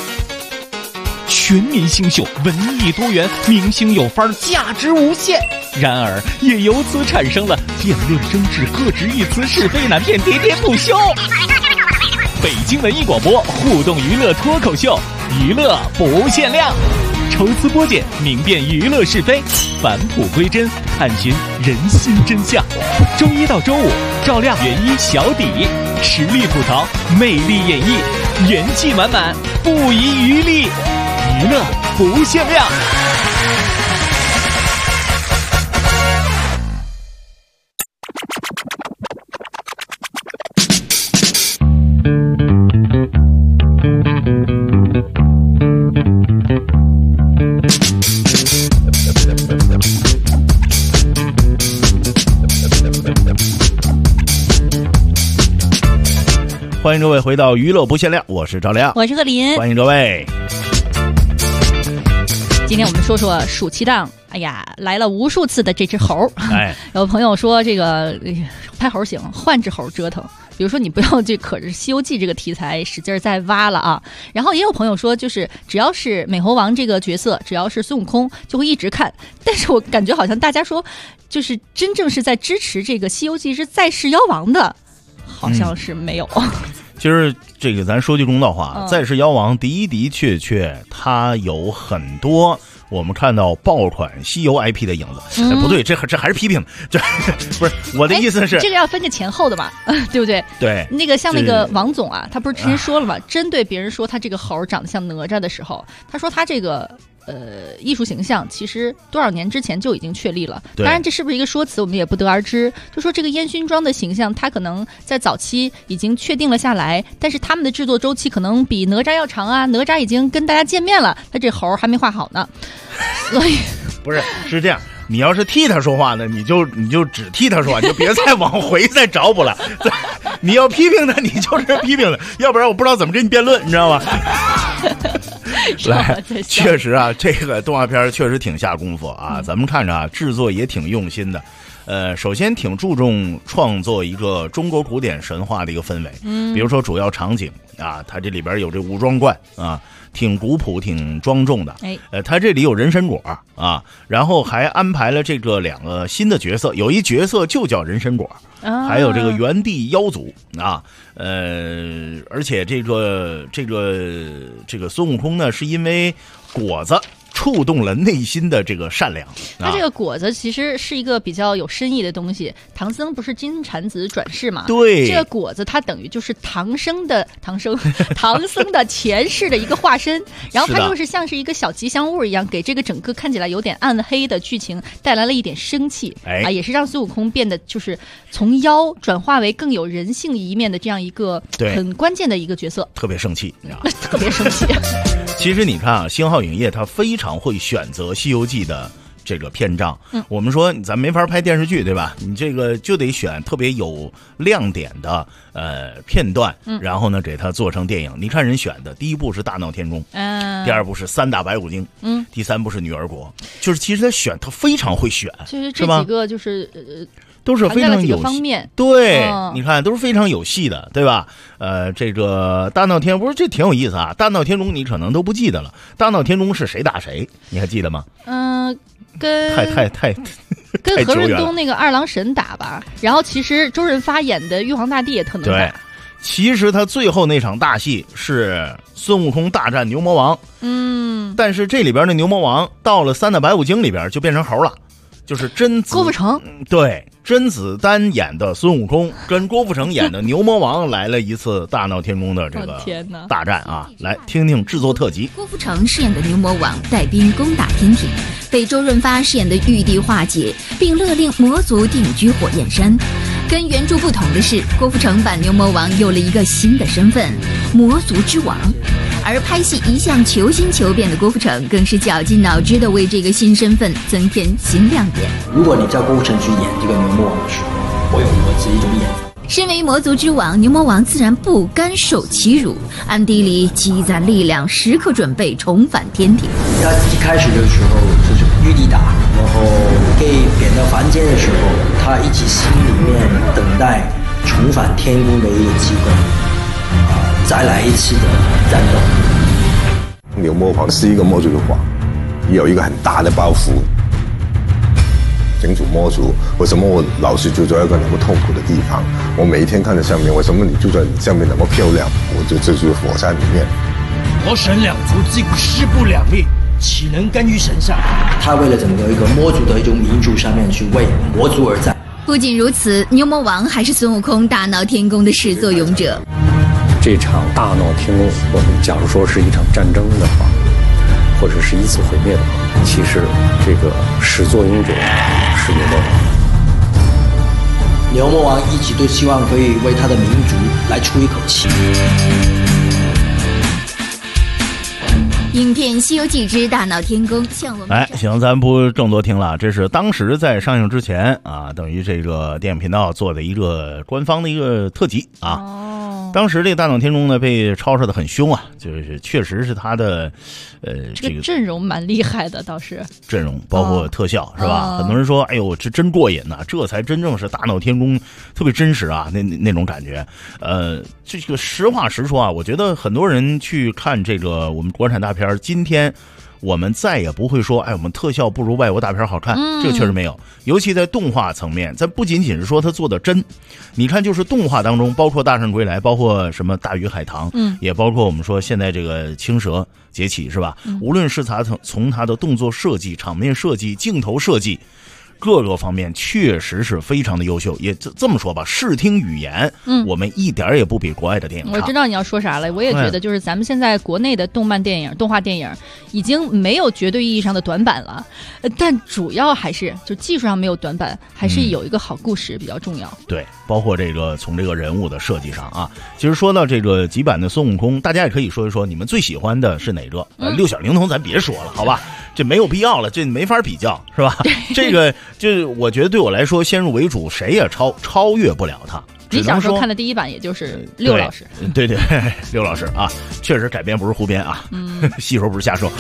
全民星秀，文艺多元，明星有范儿，价值无限。然而，也由此产生了辩论争执、各执一词、是非难辨、喋喋不休。北京文艺广播互动娱乐脱口秀，娱乐不限量，抽丝剥茧，明辨娱乐是非，返璞归真，探寻人心真相。周一到周五，照亮原一小底，实力吐槽，魅力演绎，元气满满，不遗余力，娱乐不限量。 欢迎各位回到娱乐不限量，我是赵亮， 我是贺林， 欢迎各位。 今天我们说说暑期档，哎呀，来了无数次的这只猴。哎，有朋友说这个拍猴行，换只猴折腾。比如说你不要这可是《西游记》这个题材使劲再挖了啊。然后也有朋友说，就是只要是美猴王这个角色，只要是孙悟空，就会一直看。但是我感觉好像大家说，就是真正是在支持这个《西游记》是在世妖王的，好像是没有。 其实这个咱说句公道话，在世妖王的确它有很多我们看到爆款西游 IP 的影子。不对，这还是批评，这不是我的意思是， 这个要分个前后的吧，对不对？ 对， 那个像那个王总啊，他不是之前说了嘛，针对别人说他这个猴长得像哪吒的时候，他说他这个艺术形象其实多少年之前就已经确立了，当然这是不是一个说辞我们也不得而知。就说这个烟熏妆的形象，它可能在早期已经确定了下来，但是他们的制作周期可能比哪吒要长啊，哪吒已经跟大家见面了，他这猴还没画好呢。所以不是这样，你要是替他说话呢，你就只替他说话，你就别再往回再找补了。你要批评他，你就是批评他，要不然我不知道怎么跟你辩论，你知道吗？来，确实啊，这个动画片确实挺下功夫啊，咱们看着啊，制作也挺用心的。首先挺注重创作一个中国古典神话的一个氛围，比如说主要场景啊，它这里边有这武装观啊，挺古朴挺庄重的。它这里有人参果啊，然后还安排了这个两个新的角色，有一角色就叫人参果，还有这个元帝妖祖啊，而且这个孙悟空呢，是因为果子触动了内心的这个善良。 它这个果子其实是一个比较有深意的东西。唐僧不是金蝉子转世嘛？ 对， 这个果子它等于就是唐僧的前世的一个化身，然后它就是像是一个小吉祥物一样，给这个整个看起来有点暗黑的剧情带来了一点生气。也是让孙悟空变得就是从妖转化为更有人性一面的这样一个很关键的一个角色。 特别生气，你知道吗？ 特别生气。 其实你看啊，星浩影业它非常会选择《西游记》的这个篇章。我们说咱没法拍电视剧，对吧？你这个就得选特别有亮点的片段，然后呢给它做成电影。你看人选的，第一部是大闹天宫，第二部是三打白骨精，第三部是女儿国，就是其实他非常会选， 就是这几个就是都是非常有方面， 对，你看都是非常有戏的，对吧？这个大闹天不是这挺有意思啊。大闹天宫你可能都不记得了，大闹天宫是谁打谁，你还记得吗？ 跟跟何润东那个二郎神打吧。然后其实周润发演的玉皇大帝也特能打。 对，其实他最后那场大戏是孙悟空大战牛魔王，但是这里边的牛魔王到了三打白骨精里边就变成猴了。就是甄子郭富城， 对，甄子丹演的孙悟空跟郭富城演的牛魔王来了一次大闹天宫的这个大战啊！来听听制作特辑。 郭富城饰演的牛魔王带兵攻打天庭，被周润发饰演的玉帝化解，并勒令魔族定居火焰山。 跟原著不同的是，郭富城版牛魔王有了一个新的身份——魔族之王。而拍戏一向求新求变的郭富城，更是绞尽脑汁地为这个新身份增添新亮点。 如果你叫郭富城去演这个牛魔王的时候，我有我自己一种演法。 身为魔族之王，牛魔王自然不甘受欺辱，暗地里积攒力量，时刻准备重返天庭。 他一开始的时候就是玉帝打，然后被贬到凡间的时候，他一直心里面等待重返天宫的一个机会，再来一次的战斗。 牛魔王是一个魔族的话，有一个很大的包袱。整组魔族，为什么我老是住在一个那么痛苦的地方？我每一天看着上面，为什么你住在上面那么漂亮？我就住在火山里面。 魔神两族自古势不两立，岂能甘于神下？ 他为了整个一个魔族的一种民族上面去为魔族而战。 不仅如此，牛魔王还是孙悟空大闹天宫的始作俑者。 这场大闹天宫，我们假如说是一场战争的话，或者是一次毁灭的话，其实这个始作俑者是牛魔王。 牛魔王一直都希望可以为他的民族来出一口气。 影片《西游记之大闹天宫》向我们行，咱不更多听了。这是当时在上映之前啊，等于这个电影频道做的一个官方的一个特辑啊。当时这个大闹天宫呢被抄射的很凶啊，就是确实是他的这个阵容蛮厉害的，倒是阵容包括特效是吧？很多人说哎呦这真过瘾呐，这才真正是大闹天宫，特别真实啊，那种感觉。这个实话实说啊，我觉得很多人去看这个我们国产大片，今天我们再也不会说哎我们特效不如外国大片好看，这个确实没有。尤其在动画层面，咱不仅仅是说它做的真，你看就是动画当中包括大圣归来，包括什么大鱼海棠，也包括我们说现在这个青蛇劫起是吧，无论是它从它的动作设计、场面设计、镜头设计各个方面确实是非常的优秀，也这么说吧，视听语言，我们一点也不比国外的电影差。 我知道你要说啥了，我也觉得就是咱们现在国内的动漫电影、动画电影已经没有绝对意义上的短板了，但主要还是就技术上没有短板，还是有一个好故事比较重要。 对，包括这个从这个人物的设计上啊，其实说到这个几版的孙悟空，大家也可以说一说你们最喜欢的是哪个？六小龄童咱别说了，好吧？这没有必要了，这没法比较，是吧？这个就是我觉得对我来说，先入为主，谁也超越不了他。 你小时候看的第一版也就是六老师， 对，六老师啊，确实改编不是胡编啊，细说不是瞎说，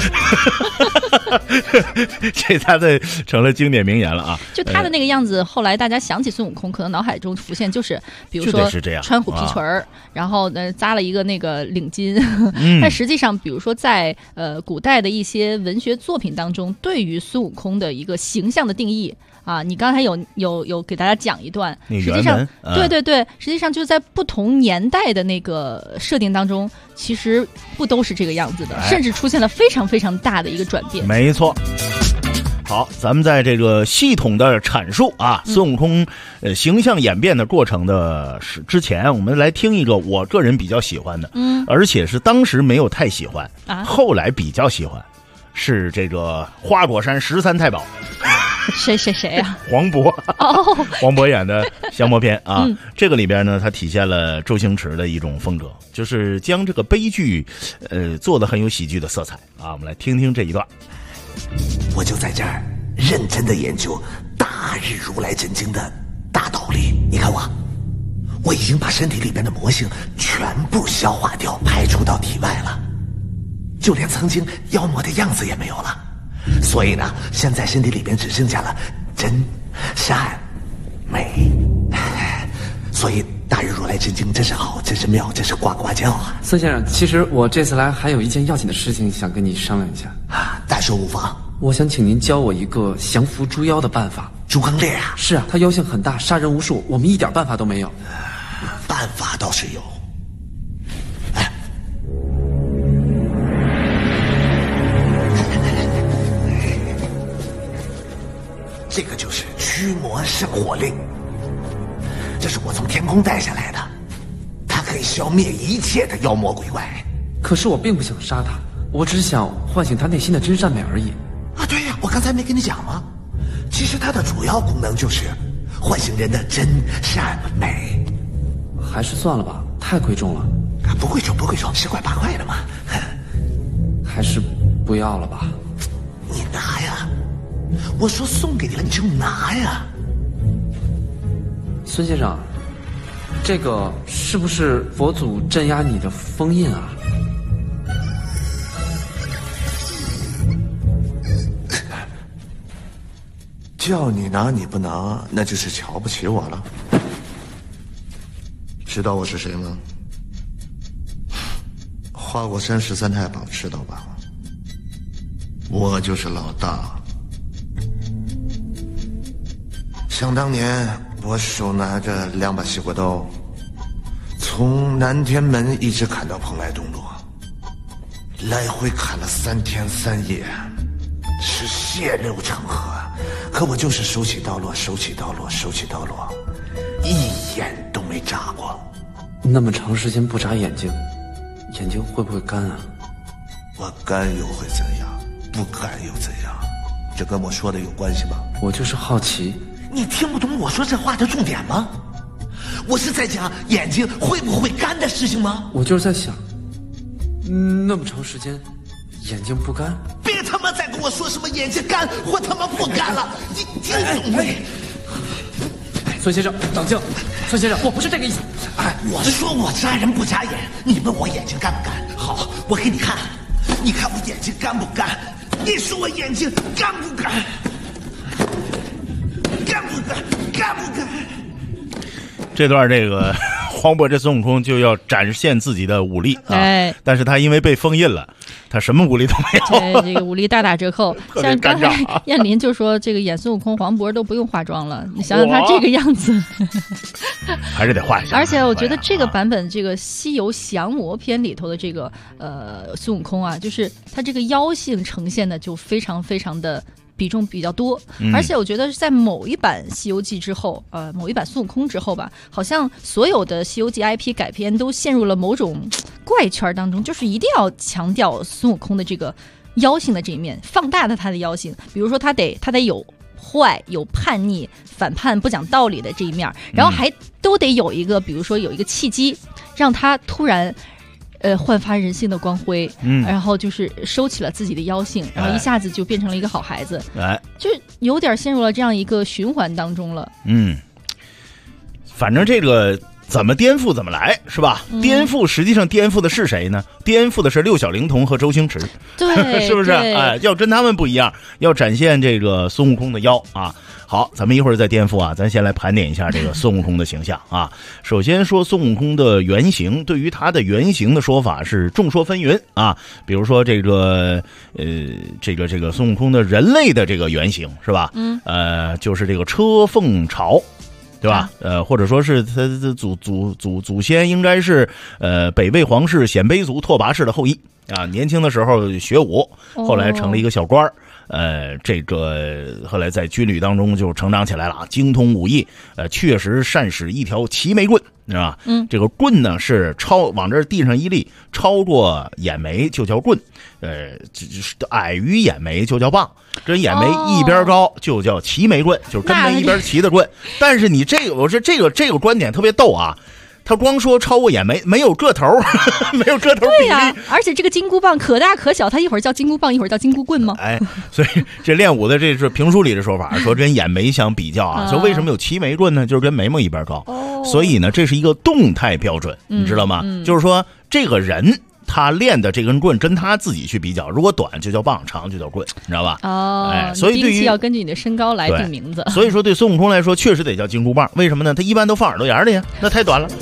这他的成了经典名言了啊。 就他的那个样子，后来大家想起孙悟空，可能脑海中浮现就是，比如说穿虎皮裙儿，然后扎了一个那个领巾，但实际上，比如说在古代的一些文学作品当中，对于孙悟空的一个形象的定义。啊，你刚才有给大家讲一段，实际上，对，实际上就在不同年代的那个设定当中，其实不都是这个样子的，甚至出现了非常非常大的一个转变。 没错。好，咱们在这个系统的阐述啊，孙悟空形象演变的过程的之前，我们来听一个我个人比较喜欢的，而且是当时没有太喜欢，后来比较喜欢，是这个花果山13太保。 谁啊？ 黄渤黄渤演的降魔篇啊，这个里边呢，它体现了周星驰的一种风格，就是将这个悲剧，做得很有喜剧的色彩啊。我们来听听这一段。 我就在这儿认真的研究大日如来真经的大道理。你看我已经把身体里边的魔性全部消化掉，排除到体外了，就连曾经妖魔的样子也没有了。所以呢，现在身体里边只剩下了真、善、美。所以大日如来真经真是好，真是妙，真是呱呱叫啊！ 孙先生，其实我这次来还有一件要紧的事情想跟你商量一下啊，但说无妨。 我想请您教我一个降服猪妖的办法。 猪刚烈啊？ 是啊，他妖性很大，杀人无数，我们一点办法都没有。 办法倒是有。这个就是驱魔圣火令，这是我从天宫带下来的，它可以消灭一切的妖魔鬼怪。 可是我并不想杀他，我只是想唤醒他内心的真善美而已。 啊，对呀，我刚才没跟你讲吗？其实它的主要功能就是唤醒人的真善美。 还是算了吧，太贵重了。 不贵重，10块8块的嘛。 还是不要了吧。 你拿呀，我说送给你了，你就拿呀。 孙先生，这个是不是佛祖镇压你的封印啊？ 叫你拿你不拿，那就是瞧不起我了。知道我是谁吗？花果山13太保知道吧？我就是老大。想当年，我手拿着2把西瓜刀，从南天门一直砍到蓬莱东路，来回砍了3天3夜，是血流成河。可我就是手起刀落，一眼都没眨过。 那么长时间不眨眼睛，眼睛会不会干啊？ 我干又会怎样？不干又怎样？这跟我说的有关系吗？ 我就是好奇。 你听不懂我说这话的重点吗？我是在讲眼睛会不会干的事情吗？ 我就是在想，那么长时间眼睛不干？ 别他妈再跟我说什么眼睛干或他妈不干了！你听懂没？ 孙先生，冷静。孙先生，我不是这个意思。 我说我眨人不眨眼，你问我眼睛干不干？好，我给你看，你看我眼睛干不干？你说我眼睛干不干？干不干？干不干？ 这段这个黄渤这孙悟空就要展现自己的武力啊，但是他因为被封印了，他什么武力都没有， 这个武力大打折扣。像刚才燕林就说，这个演孙悟空，黄渤都不用化妆了，你想想他这个样子， 还是得化一下。 而且我觉得这个版本这个《西游降魔篇》里头的这个孙悟空啊，就是他这个妖性呈现的就非常非常的比重比较多，而且我觉得在某一版《西游记》之后，某一版孙悟空之后吧，好像所有的《西游记》IP 改编都陷入了某种怪圈当中，就是一定要强调孙悟空的这个妖性的这一面，放大他的妖性。比如说他得有坏、有叛逆、反叛、不讲道理的这一面，然后还都得有一个，比如说有一个契机，让他突然焕发人性的光辉，然后就是收起了自己的妖性，然后一下子就变成了一个好孩子，就是有点陷入了这样一个循环当中了。 反正这个怎么颠覆怎么来，是吧？颠覆实际上颠覆的是谁呢？颠覆的是六小龄童和周星驰， 对， 是不是？要跟他们不一样，要展现这个孙悟空的妖啊。好，咱们一会儿再颠覆啊，咱先来盘点一下这个孙悟空的形象啊。首先说孙悟空的原型，对于他的原型的说法是众说纷纭啊。比如说这个孙悟空的人类的这个原型是吧？就是这个车凤巢。对吧？或者说是他的祖先应该是北魏皇室鲜卑族拓跋氏的后裔啊。年轻的时候学武，后来成了一个小官这个后来在军旅当中就成长起来了啊，精通武艺，确实善使一条齐眉棍，是吧？这个棍呢是往这地上一立，超过眼眉就叫棍，矮于眼眉就叫棒。这眼眉一边高就叫齐眉棍，就是跟眉一边齐的棍。但是你这个，我说这个观点特别逗啊。他光说超过眼眉，没有个头，没有个头比例。 对呀，而且这个金箍棒可大可小，他一会儿叫金箍棒，一会儿叫金箍棍吗？ 所以这练武的这是评书里的说法，说跟眼眉相比较啊，说为什么有齐眉棍呢？就是跟眉毛一边高。所以呢，这是一个动态标准，你知道吗？就是说这个人。他练的这根棍跟他自己去比较，如果短就叫棒，长就叫棍，你知道吧？所以对于要根据你的身高来定名字。 所以说对孙悟空来说，确实得叫金箍棒。为什么呢？他一般都放耳朵眼里呀，那太短了。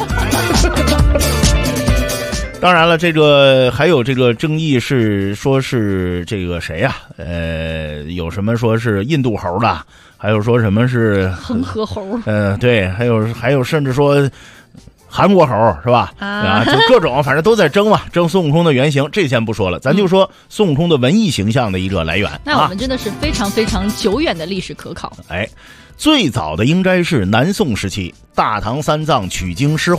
当然了，这个还有这个争议是说是这个谁呀？有什么说是印度猴的，还有说什么是恒河猴。 对，还有甚至说。韩国猴是吧？就各种，反正都在争嘛，争孙悟空的原型。这先不说了，咱就说孙悟空的文艺形象的一个来源。 那我们真的是非常非常久远的历史可考。 最早的应该是南宋时期，大唐三藏取经诗画，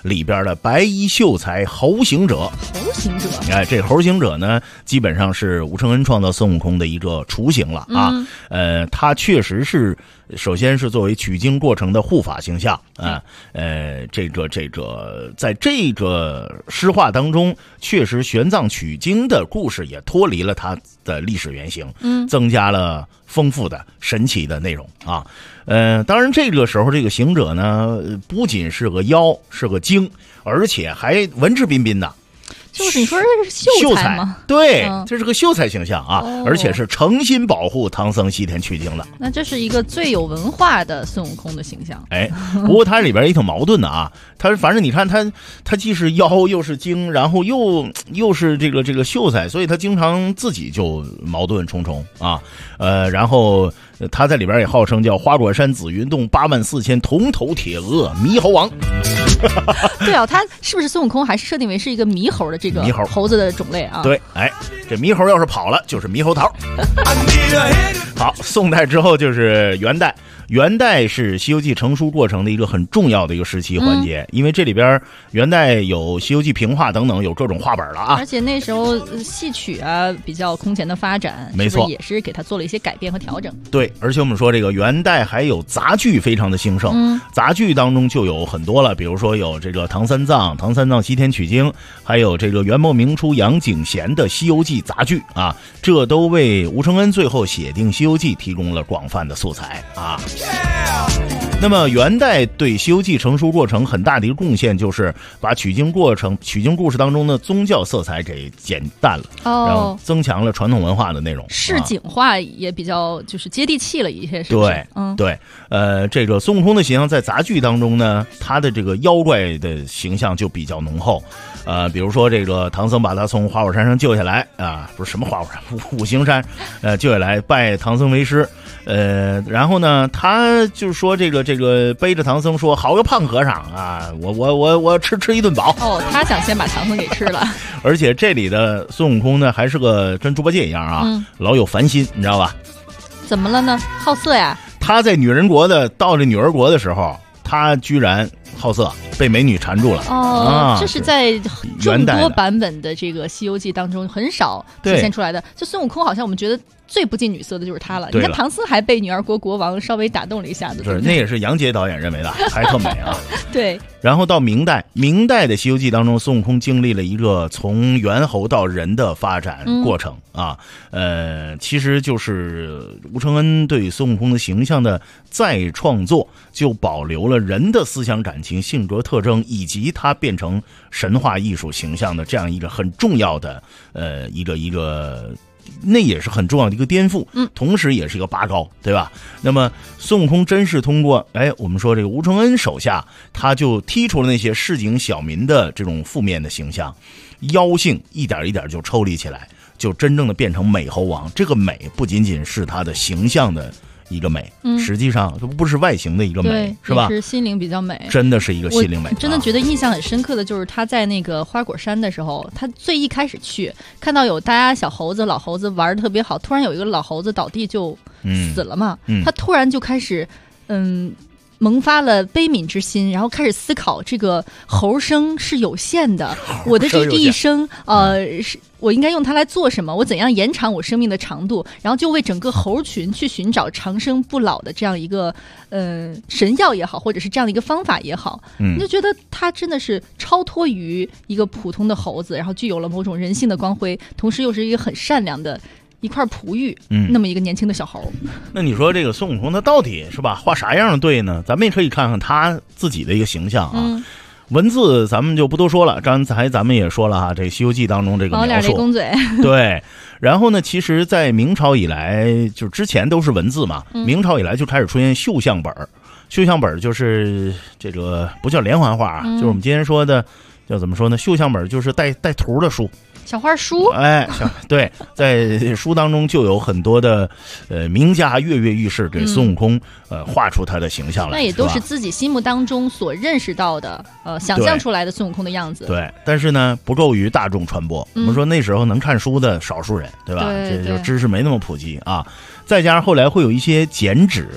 里边的白衣秀才猴行者。 猴行者， 哎，这猴行者呢，基本上是吴承恩创造孙悟空的一个雏形了啊。他确实是，首先是作为取经过程的护法形象啊。这个在这个诗画当中，确实玄奘取经的故事也脱离了他的历史原型，增加了丰富的神奇的内容啊。当然这个时候这个行者呢，不仅是个妖，是个精，而且还文质彬彬的。 就是你说这是秀才吗？ 对，这是个秀才形象啊，而且是诚心保护唐僧西天取经的。 那这是一个最有文化的孙悟空的形象。 哎，不过他里边也挺矛盾的啊。他反正你看他既是妖又是精，然后又是这个秀才，所以他经常自己就矛盾重重啊。然后他在里边也号称叫花果山紫云洞84000铜头铁额猕猴王。 对啊，他是不是孙悟空还是设定为是一个猕猴的这个猴子的种类啊？ 对，哎，这猕猴要是跑了就是猕猴桃。好，宋代之后就是元代。元代是《西游记》成书过程的一个很重要的一个时期环节，因为这里边元代有《西游记》平话等等，有各种画本了啊。 而且那时候戏曲啊比较空前的发展， 没错， 也是给它做了一些改变和调整。 对，而且我们说这个元代还有杂剧非常的兴盛，杂剧当中就有很多了，比如说有这个唐三藏西天取经，还有这个元末明初杨景贤的《西游记》杂剧啊，这都为吴承恩最后写定《西游记》提供了广泛的素材啊。那么元代对《西游记》成书过程很大的一个贡献，就是把取经故事当中的宗教色彩给减淡了，然后增强了传统文化的内容， 市井化也比较就是接地气了一些，是不是？ 对，这个孙悟空的形象在杂剧当中呢，他的这个妖怪的形象就比较浓厚。比如说这个唐僧把他从花果山上救下来啊，不是什么花果山，五行山，救下来拜唐僧为师。然后呢，他就是说这个背着唐僧说：“好个胖和尚啊，我吃一顿饱。” 哦，他想先把唐僧给吃了。 而且这里的孙悟空呢，还是个跟猪八戒一样啊，老有烦心，你知道吧？ 怎么了呢？好色呀？ 他在到这女儿国的时候，他居然好色，被美女缠住了。 这是在众多版本的这个《西游记》当中很少体现出来的。就孙悟空，好像我们觉得最不近女色的就是他了。你看唐僧还被女儿国国王稍微打动了一下子。 是，那也是杨洁导演认为的，还特美啊。 对。 然后到明代的《西游记》当中，孙悟空经历了一个从猿猴到人的发展过程啊。其实就是吴承恩对孙悟空的形象的再创作，就保留了人的思想感情、性格特征，以及他变成神话艺术形象的这样一个很重要的一个。那也是很重要的一个颠覆，同时也是一个拔高，对吧？那么孙悟空真是通过我们说这个吴承恩手下，他就剔除了那些市井小民的这种负面的形象，妖性一点一点就抽离起来，就真正的变成美猴王。这个美不仅仅是他的形象的一个美，实际上不是外形的一个美，是吧？ 是心灵比较美， 真的是一个心灵美。 真的觉得印象很深刻的就是他在那个花果山的时候，他最一开始去看到有大家小猴子、老猴子玩的特别好，突然有一个老猴子倒地就死了嘛，他突然就开始萌发了悲悯之心，然后开始思考这个猴生是有限的，我的这一生是我应该用它来做什么？我怎样延长我生命的长度？然后就为整个猴群去寻找长生不老的这样一个神药也好，或者是这样的一个方法也好，你就觉得它真的是超脱于一个普通的猴子，然后具有了某种人性的光辉，同时又是一个很善良的一块璞玉，那么一个年轻的小猴。 那你说这个孙悟空他到底是吧画啥样的对呢？咱们也可以看看他自己的一个形象啊。文字咱们就不多说了，刚才咱们也说了哈，这《西游记》当中这个描述， 雷公嘴， 对。然后呢，其实，在明朝以来，就之前都是文字嘛，明朝以来就开始出现绣像本。绣像本就是这个不叫连环画，就是我们今天说的叫怎么说呢？绣像本就是带图的书。 小画书， 对，在书当中就有很多的名家跃跃欲试，给孙悟空画出他的形象来， 那也都是自己心目当中所认识到的想象出来的孙悟空的样子。 对，但是呢不够于大众传播。我们说那时候能看书的少数人，对吧？这就知识没那么普及啊。再加上后来会有一些剪纸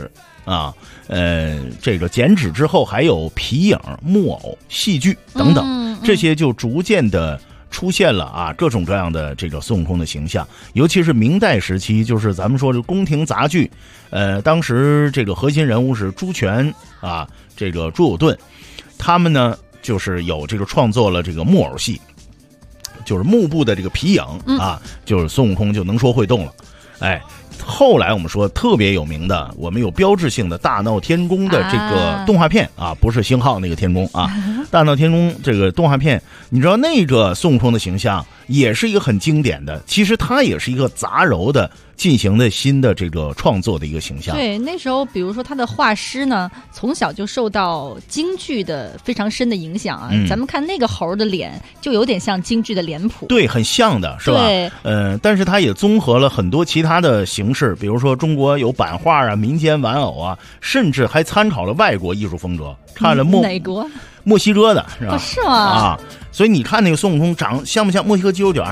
啊，这个剪纸之后还有皮影、木偶、戏剧等等，这些就逐渐的出现了啊各种各样的这个孙悟空的形象。尤其是明代时期，就是咱们说这宫廷杂剧，当时这个核心人物是朱全啊，这个朱有顿，他们呢就是有这个创作了这个木偶戏，就是幕布的这个皮影啊，就是孙悟空就能说会动了。哎，后来我们说特别有名的，我们有标志性的大闹天宫的这个动画片啊，不是星号那个天宫啊，大闹天宫这个动画片，你知道那个孙悟空的形象也是一个很经典的，其实他也是一个杂糅的进行的新的这个创作的一个形象。 对，那时候比如说他的画师呢，从小就受到京剧的非常深的影响啊。咱们看那个猴的脸，就有点像京剧的脸谱， 对，很像的，是吧？ 对， 但是他也综合了很多其他的形式，比如说中国有版画啊、民间玩偶啊，甚至还参考了外国艺术风格，看了哪国？ 墨西哥的是吧？ 是吗？ 啊，所以你看那个孙悟空长像不像墨西哥鸡肉卷？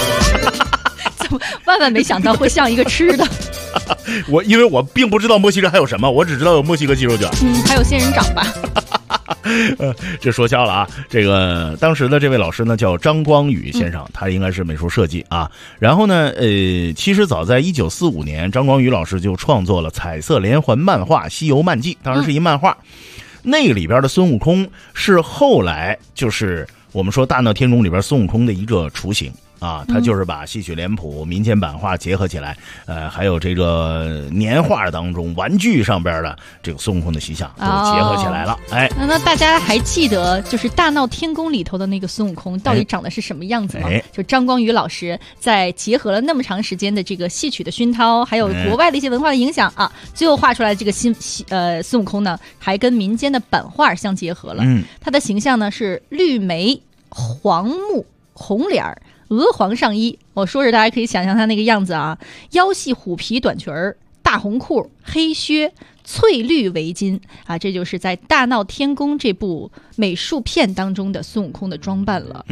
万万没想到会像一个吃的。 因为我并不知道墨西哥还有什么，我只知道有墨西哥鸡肉卷。 还有仙人掌吧。 这说笑了啊！这个当时的这位老师呢叫张光宇先生，他应该是美术设计啊。然后呢，其实早在1945年，张光宇老师就创作了彩色连环漫画《西游漫记》，当然是一漫画。那个里边的孙悟空是后来就是我们说大闹天宫里边孙悟空的一个雏形。啊，他就是把戏曲脸谱、民间版画结合起来，还有这个年画当中玩具上边的这个孙悟空的形象都结合起来了。哎， 那大家还记得就是大闹天宫里头的那个孙悟空到底长得是什么样子吗？就张光宇老师在结合了那么长时间的这个戏曲的熏陶，还有国外的一些文化的影响啊，最后画出来这个孙悟空呢，还跟民间的版画相结合了。他的形象呢是绿眉、黄目、红脸儿。鹅黄上衣，我说着大家可以想象他那个样子啊，腰系虎皮短裙儿，大红裤，黑靴，翠绿围巾啊，这就是在《大闹天宫》这部美术片当中的孙悟空的装扮了。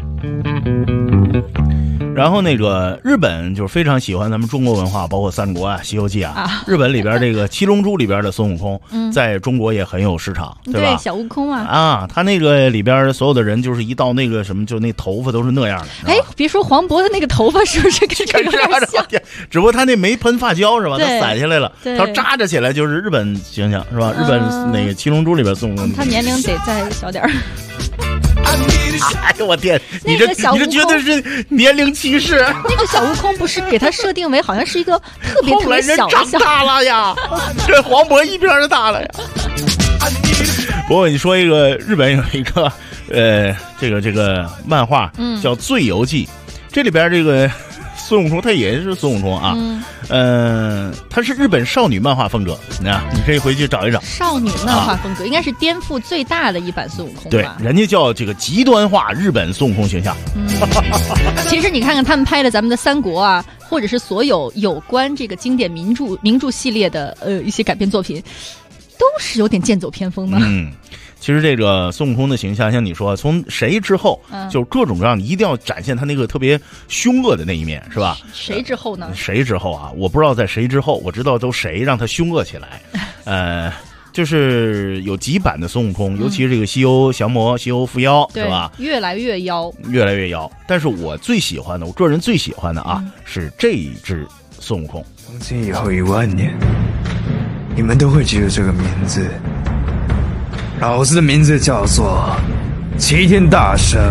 然后那个日本就是非常喜欢咱们中国文化，包括三国啊、西游记啊。日本里边这个七龙珠里边的孙悟空，在中国也很有市场，对吧？ 对，小悟空啊。 啊，他那个里边所有的人就是一到那个什么，就那头发都是那样的。 哎，别说黄渤的那个头发是不是跟这个有点像？ 只不过他那没喷发胶是吧？他散下来了， 他扎着起来就是日本形象是吧？日本那个七龙珠里边孙悟空， 他年龄得再小点儿。 哎呦我天！你这绝对是年龄歧视。 那个小悟空不是给他设定为好像是一个特别特别小的， 长大了呀，这黄渤一边就大了呀。不过你说一个日本有一个这个漫画叫《醉游记》，这里边这个孙悟空他也是孙悟空啊，他是日本少女漫画风格，你可以回去找一找。 少女漫画风格应该是颠覆最大的一版孙悟空吧？ 对，人家叫这个极端化日本孙悟空形象。 其实你看看他们拍的咱们的三国啊，或者是所有有关这个经典名著系列的一些改编作品，都是有点剑走偏锋的。 其实这个孙悟空的形象，像你说，从谁之后，就各种各样，你一定要展现他那个特别凶恶的那一面，是吧？ 谁之后呢？ 谁之后啊？我不知道在谁之后，我知道都谁让他凶恶起来。就是有几版的孙悟空，尤其是这个西游降魔、西游伏妖，是吧？ 越来越妖， 越来越妖。但是我最喜欢的，我个人最喜欢的啊，是这一只孙悟空。 从今以后10000年，你们都会记住这个名字。老子的名字叫做齐天大圣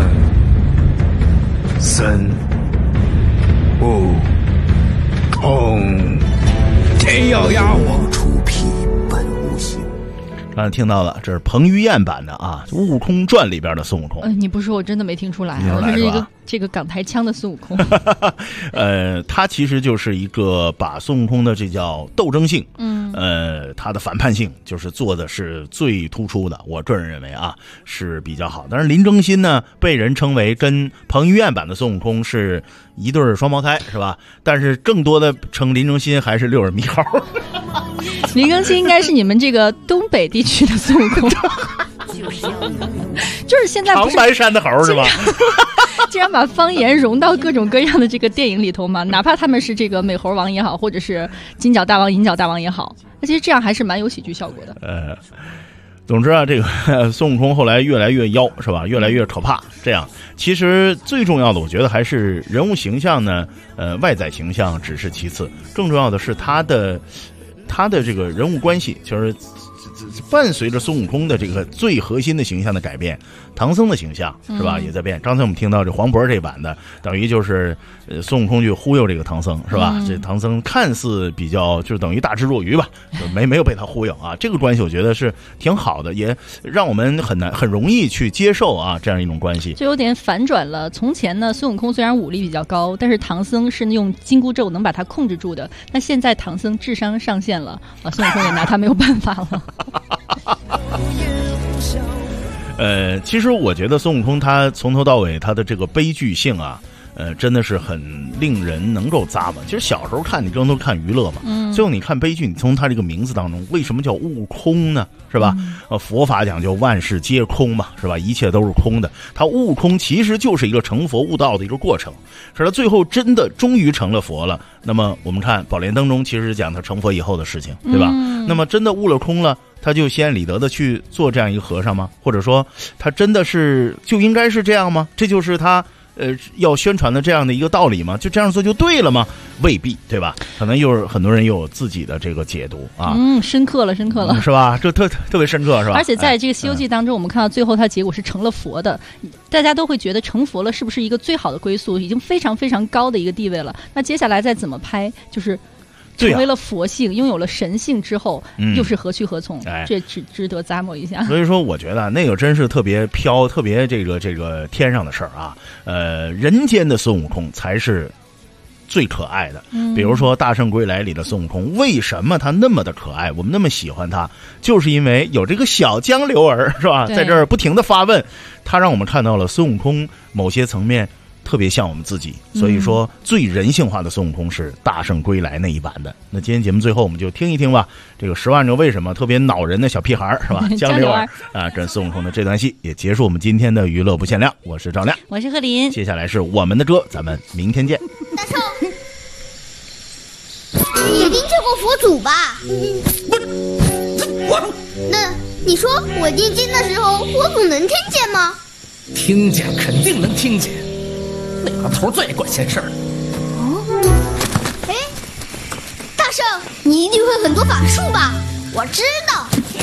孙悟空，天要压我出皮本无形。 刚才听到了，这是彭于晏版的啊，《悟空传》里边的孙悟空。 你不说我真的没听出来，这是一个这个港台腔的孙悟空。 他其实就是一个把孙悟空的这叫斗争性，他的反叛性就是做的是最突出的，我个人认为啊是比较好。但是林更新呢，被人称为跟彭于晏版的孙悟空是一对双胞胎，是吧？但是更多的称林更新还是六耳猕猴。 林更新应该是你们这个东北地区的孙悟空。就是现在不是长白山的猴是吧？ 竟然把方言融到各种各样的这个电影里头嘛，哪怕他们是这个美猴王也好，或者是金角大王、银角大王也好，那其实这样还是蛮有喜剧效果的。 总之啊，这个孙悟空后来越来越妖，是吧？越来越可怕。这样，其实最重要的，我觉得还是人物形象呢，外在形象只是其次，更重要的是他的这个人物关系，就是伴随着孙悟空的这个最核心的形象的改变，唐僧的形象是吧也在变。刚才我们听到这黄渤这版的，等于就是孙悟空去忽悠这个唐僧是吧？这唐僧看似比较就等于大智若愚吧，没有被他忽悠啊。这个关系我觉得是挺好的，也让我们很容易去接受啊这样一种关系。 就有点反转了。从前呢，孙悟空虽然武力比较高，但是唐僧是用紧箍咒能把他控制住的。那现在唐僧智商上线了啊，孙悟空也拿他没有办法了。 其实我觉得孙悟空他从头到尾他的这个悲剧性啊，真的是很令人能够咂摸。其实小时候看你更多看娱乐嘛，最后你看悲剧，你从他这个名字当中，为什么叫悟空呢？是吧？佛法讲究万事皆空嘛，是吧？一切都是空的。他悟空其实就是一个成佛悟道的一个过程，是他最后真的终于成了佛了。那么我们看宝莲灯中其实讲他成佛以后的事情，对吧？那么真的悟了空了，他就心安理得的去做这样一个和尚吗？或者说他真的是就应该是这样吗？这就是他要宣传的这样的一个道理吗？就这样做就对了吗？未必，对吧？可能又是很多人又有自己的这个解读啊。 深刻了， 是吧？这特别深刻，是吧？ 而且在这个《西游记》当中，我们看到最后他结果是成了佛的，大家都会觉得成佛了是不是一个最好的归宿，已经非常非常高的一个地位了。那接下来再怎么拍，就是成为了佛性，拥有了神性之后，又是何去何从？这值得咂摸一下。 所以说，我觉得那个真是特别飘，特别这个天上的事儿啊。人间的孙悟空才是最可爱的。比如说《大圣归来》里的孙悟空，为什么他那么的可爱，我们那么喜欢他，就是因为有这个小江流儿，是吧？在这儿不停的发问，他让我们看到了孙悟空某些层面特别像我们自己。所以说最人性化的孙悟空是大圣归来那一版的。那今天节目最后我们就听一听吧，这个10万个为什么特别恼人的小屁孩是吧？江流儿啊，跟孙悟空的这段戏也结束我们今天的娱乐不限量。我是赵亮， 我是贺林， 接下来是我们的歌，咱们明天见。 大圣，你一定见过佛祖吧？那你说我念经的时候，佛祖能听见吗？ 听见肯定能听见，那个头最管闲事儿。 哎，大圣，你一定会很多法术吧？我知道，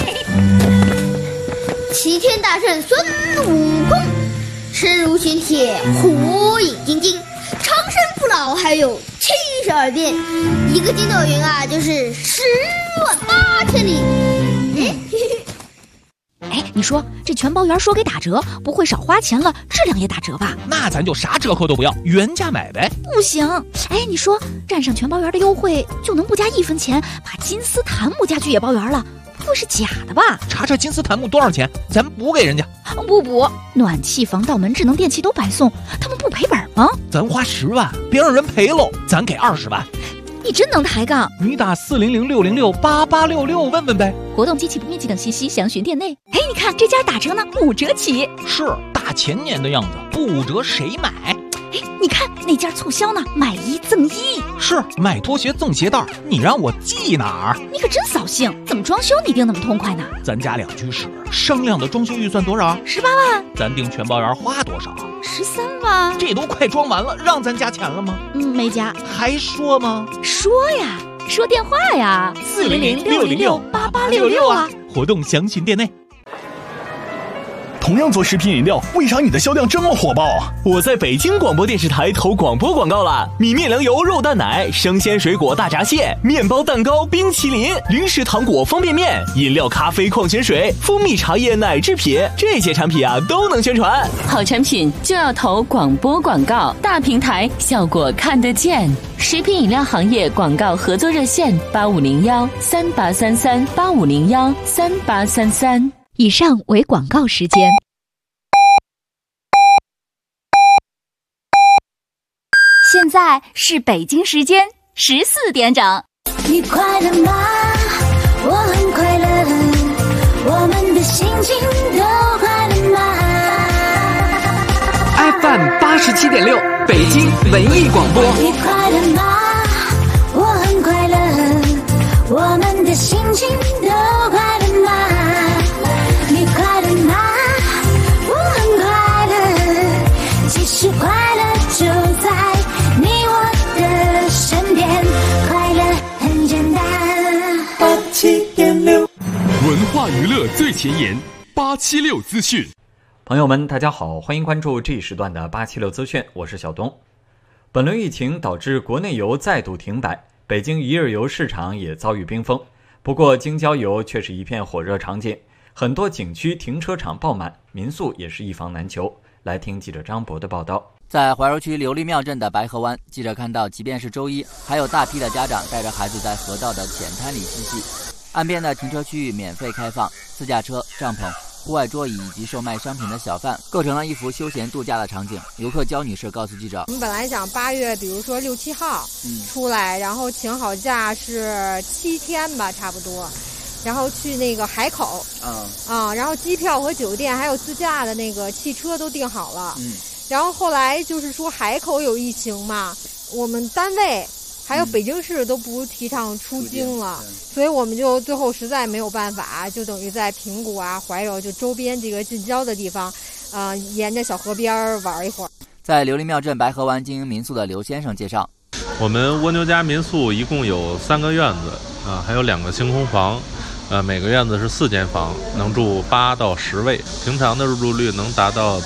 齐天大圣孙悟空，身如玄铁，火眼金睛，长生不老，还有72变，一个筋斗云啊，就是108000里。 哎，你说这全包圆说给打折，不会少花钱了，质量也打折吧？ 那咱就啥折扣都不要，原价买呗。 不行，哎，你说占上全包圆的优惠，就能不加1分钱把金丝檀木家具也包圆了？不会是假的吧？ 查金丝檀木多少钱？咱补给人家。 不补，暖气、防盗门、智能电器都白送，他们不赔本吗？ 咱花10万，别让人赔喽，咱给20万。 你真能抬杠！ 你打400-606-8866问问呗。 活动、机器不面积等信息详询店内。哎，你看这家打折呢，5折起。 是大前年的样子，不5折谁买？ 哎，你看那家促销呢，买1赠1。 是买拖鞋赠鞋带，你让我记哪儿？ 你可真扫兴！怎么装修你定那么痛快呢？ 咱家2居室，商量的装修预算多少 ？18万。 咱订全包圆花多少 ？13万。 这都快装完了，让咱加钱了吗？ 没加。 还说吗？ 说呀，说电话呀，400-606-8866啊。 活动详询店内。 同样做食品饮料，为啥你的销量这么火爆啊？ 我在北京广播电视台投广播广告了，米面粮油肉蛋奶、生鲜水果大闸蟹、面包蛋糕、冰淇淋、零食糖果方便面、饮料咖啡矿泉水、蜂蜜茶叶奶制品，这些产品啊都能宣传。 好产品就要投广播广告，大平台效果看得见。食品饮料行业广告合作热线8501-3833-8501-3833。 以上为广告时间。 现在是北京时间14点整。 你快乐吗？我很快乐，我们的心情都快乐吗？ FM 87.6，北京文艺广播。 你快乐吗？我很快乐，我们的心情都快乐吗？你快乐吗？我很快乐，其实快乐就在你我的身边，快乐很简单。 87.6，文化娱乐最前沿，876资讯。 朋友们，大家好，欢迎关注这一时段的876资讯，我是小东。本轮疫情导致国内游再度停摆，北京一日游市场也遭遇冰封。不过京郊游却是一片火热场景，很多景区停车场爆满，民宿也是一房难求。来听记者张博的报道。 在怀柔区琉璃庙镇的白河湾，记者看到即便是周一，还有大批的家长带着孩子在河道的浅滩里嬉戏。岸边的停车区域免费开放，自驾车、帐篷、户外桌椅以及售卖商品的小贩，构成了一幅休闲度假的场景。游客焦女士告诉记者：“ 我们本来想8月，比如说6、7号出来，然后请好假是7天吧，差不多，然后去那个海口，然后机票和酒店还有自驾的那个汽车都订好了，然后后来就是说海口有疫情嘛，我们单位还有北京市都不提倡出京了，所以我们就最后实在没有办法，就等于在平谷啊、怀柔就周边这个近郊的地方，沿着小河边玩一会儿。” 在琉璃庙镇白河湾经营民宿的刘先生介绍：“ 我们蜗牛家民宿一共有3个院子还有2个星空房。每个院子是4间房，能住8到10位，平常的入住率能达到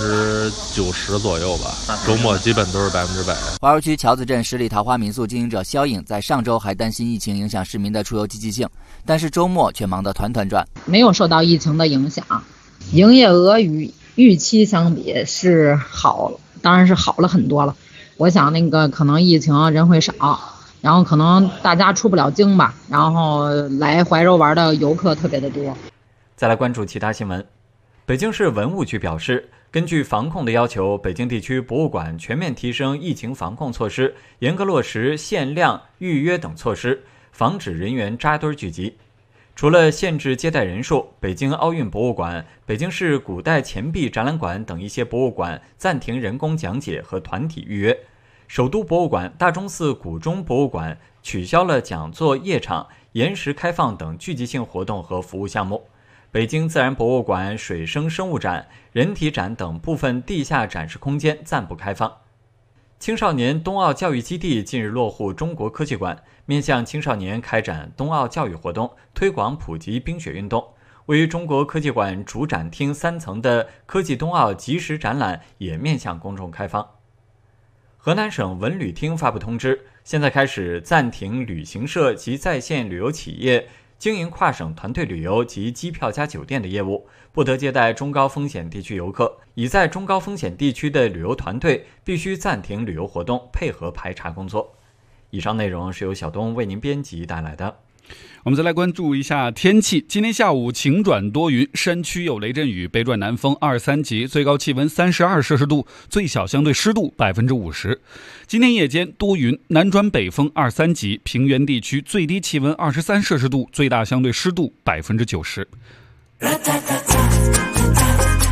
90%左右吧，周末基本都是100%。 怀柔区桥子镇十里桃花民宿经营者肖颖在上周还担心疫情影响市民的出游积极性，但是周末却忙得团团转。 没有受到疫情的影响，营业额与预期相比是好，当然是好了很多了。我想那个可能疫情人会少。然后可能大家出不了京吧，然后来怀柔玩的游客特别的多。” 再来关注其他新闻。北京市文物局表示，根据防控的要求，北京地区博物馆全面提升疫情防控措施，严格落实限量、预约等措施，防止人员扎堆聚集。除了限制接待人数，北京奥运博物馆、北京市古代钱币展览馆等一些博物馆暂停人工讲解和团体预约。首都博物馆、大钟寺古钟博物馆取消了讲座夜场、延时开放等聚集性活动和服务项目。北京自然博物馆水生生物展、人体展等部分地下展示空间暂不开放。青少年冬奥教育基地近日落户中国科技馆，面向青少年开展冬奥教育活动，推广普及冰雪运动。位于中国科技馆主展厅3层的科技冬奥即时展览也面向公众开放。河南省文旅厅发布通知，现在开始暂停旅行社及在线旅游企业经营跨省团队旅游及机票加酒店的业务，不得接待中高风险地区游客。已在中高风险地区的旅游团队必须暂停旅游活动，配合排查工作。以上内容是由小东为您编辑带来的。 我们再来关注一下天气。今天下午晴转多云，山区有雷阵雨，北转南风2、3级，最高气温32摄氏度，最小相对湿度50%。今天夜间多云，南转北风2、3级，平原地区最低气温23摄氏度，最大相对湿度90%。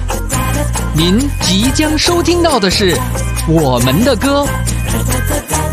您即将收听到的是我们的歌。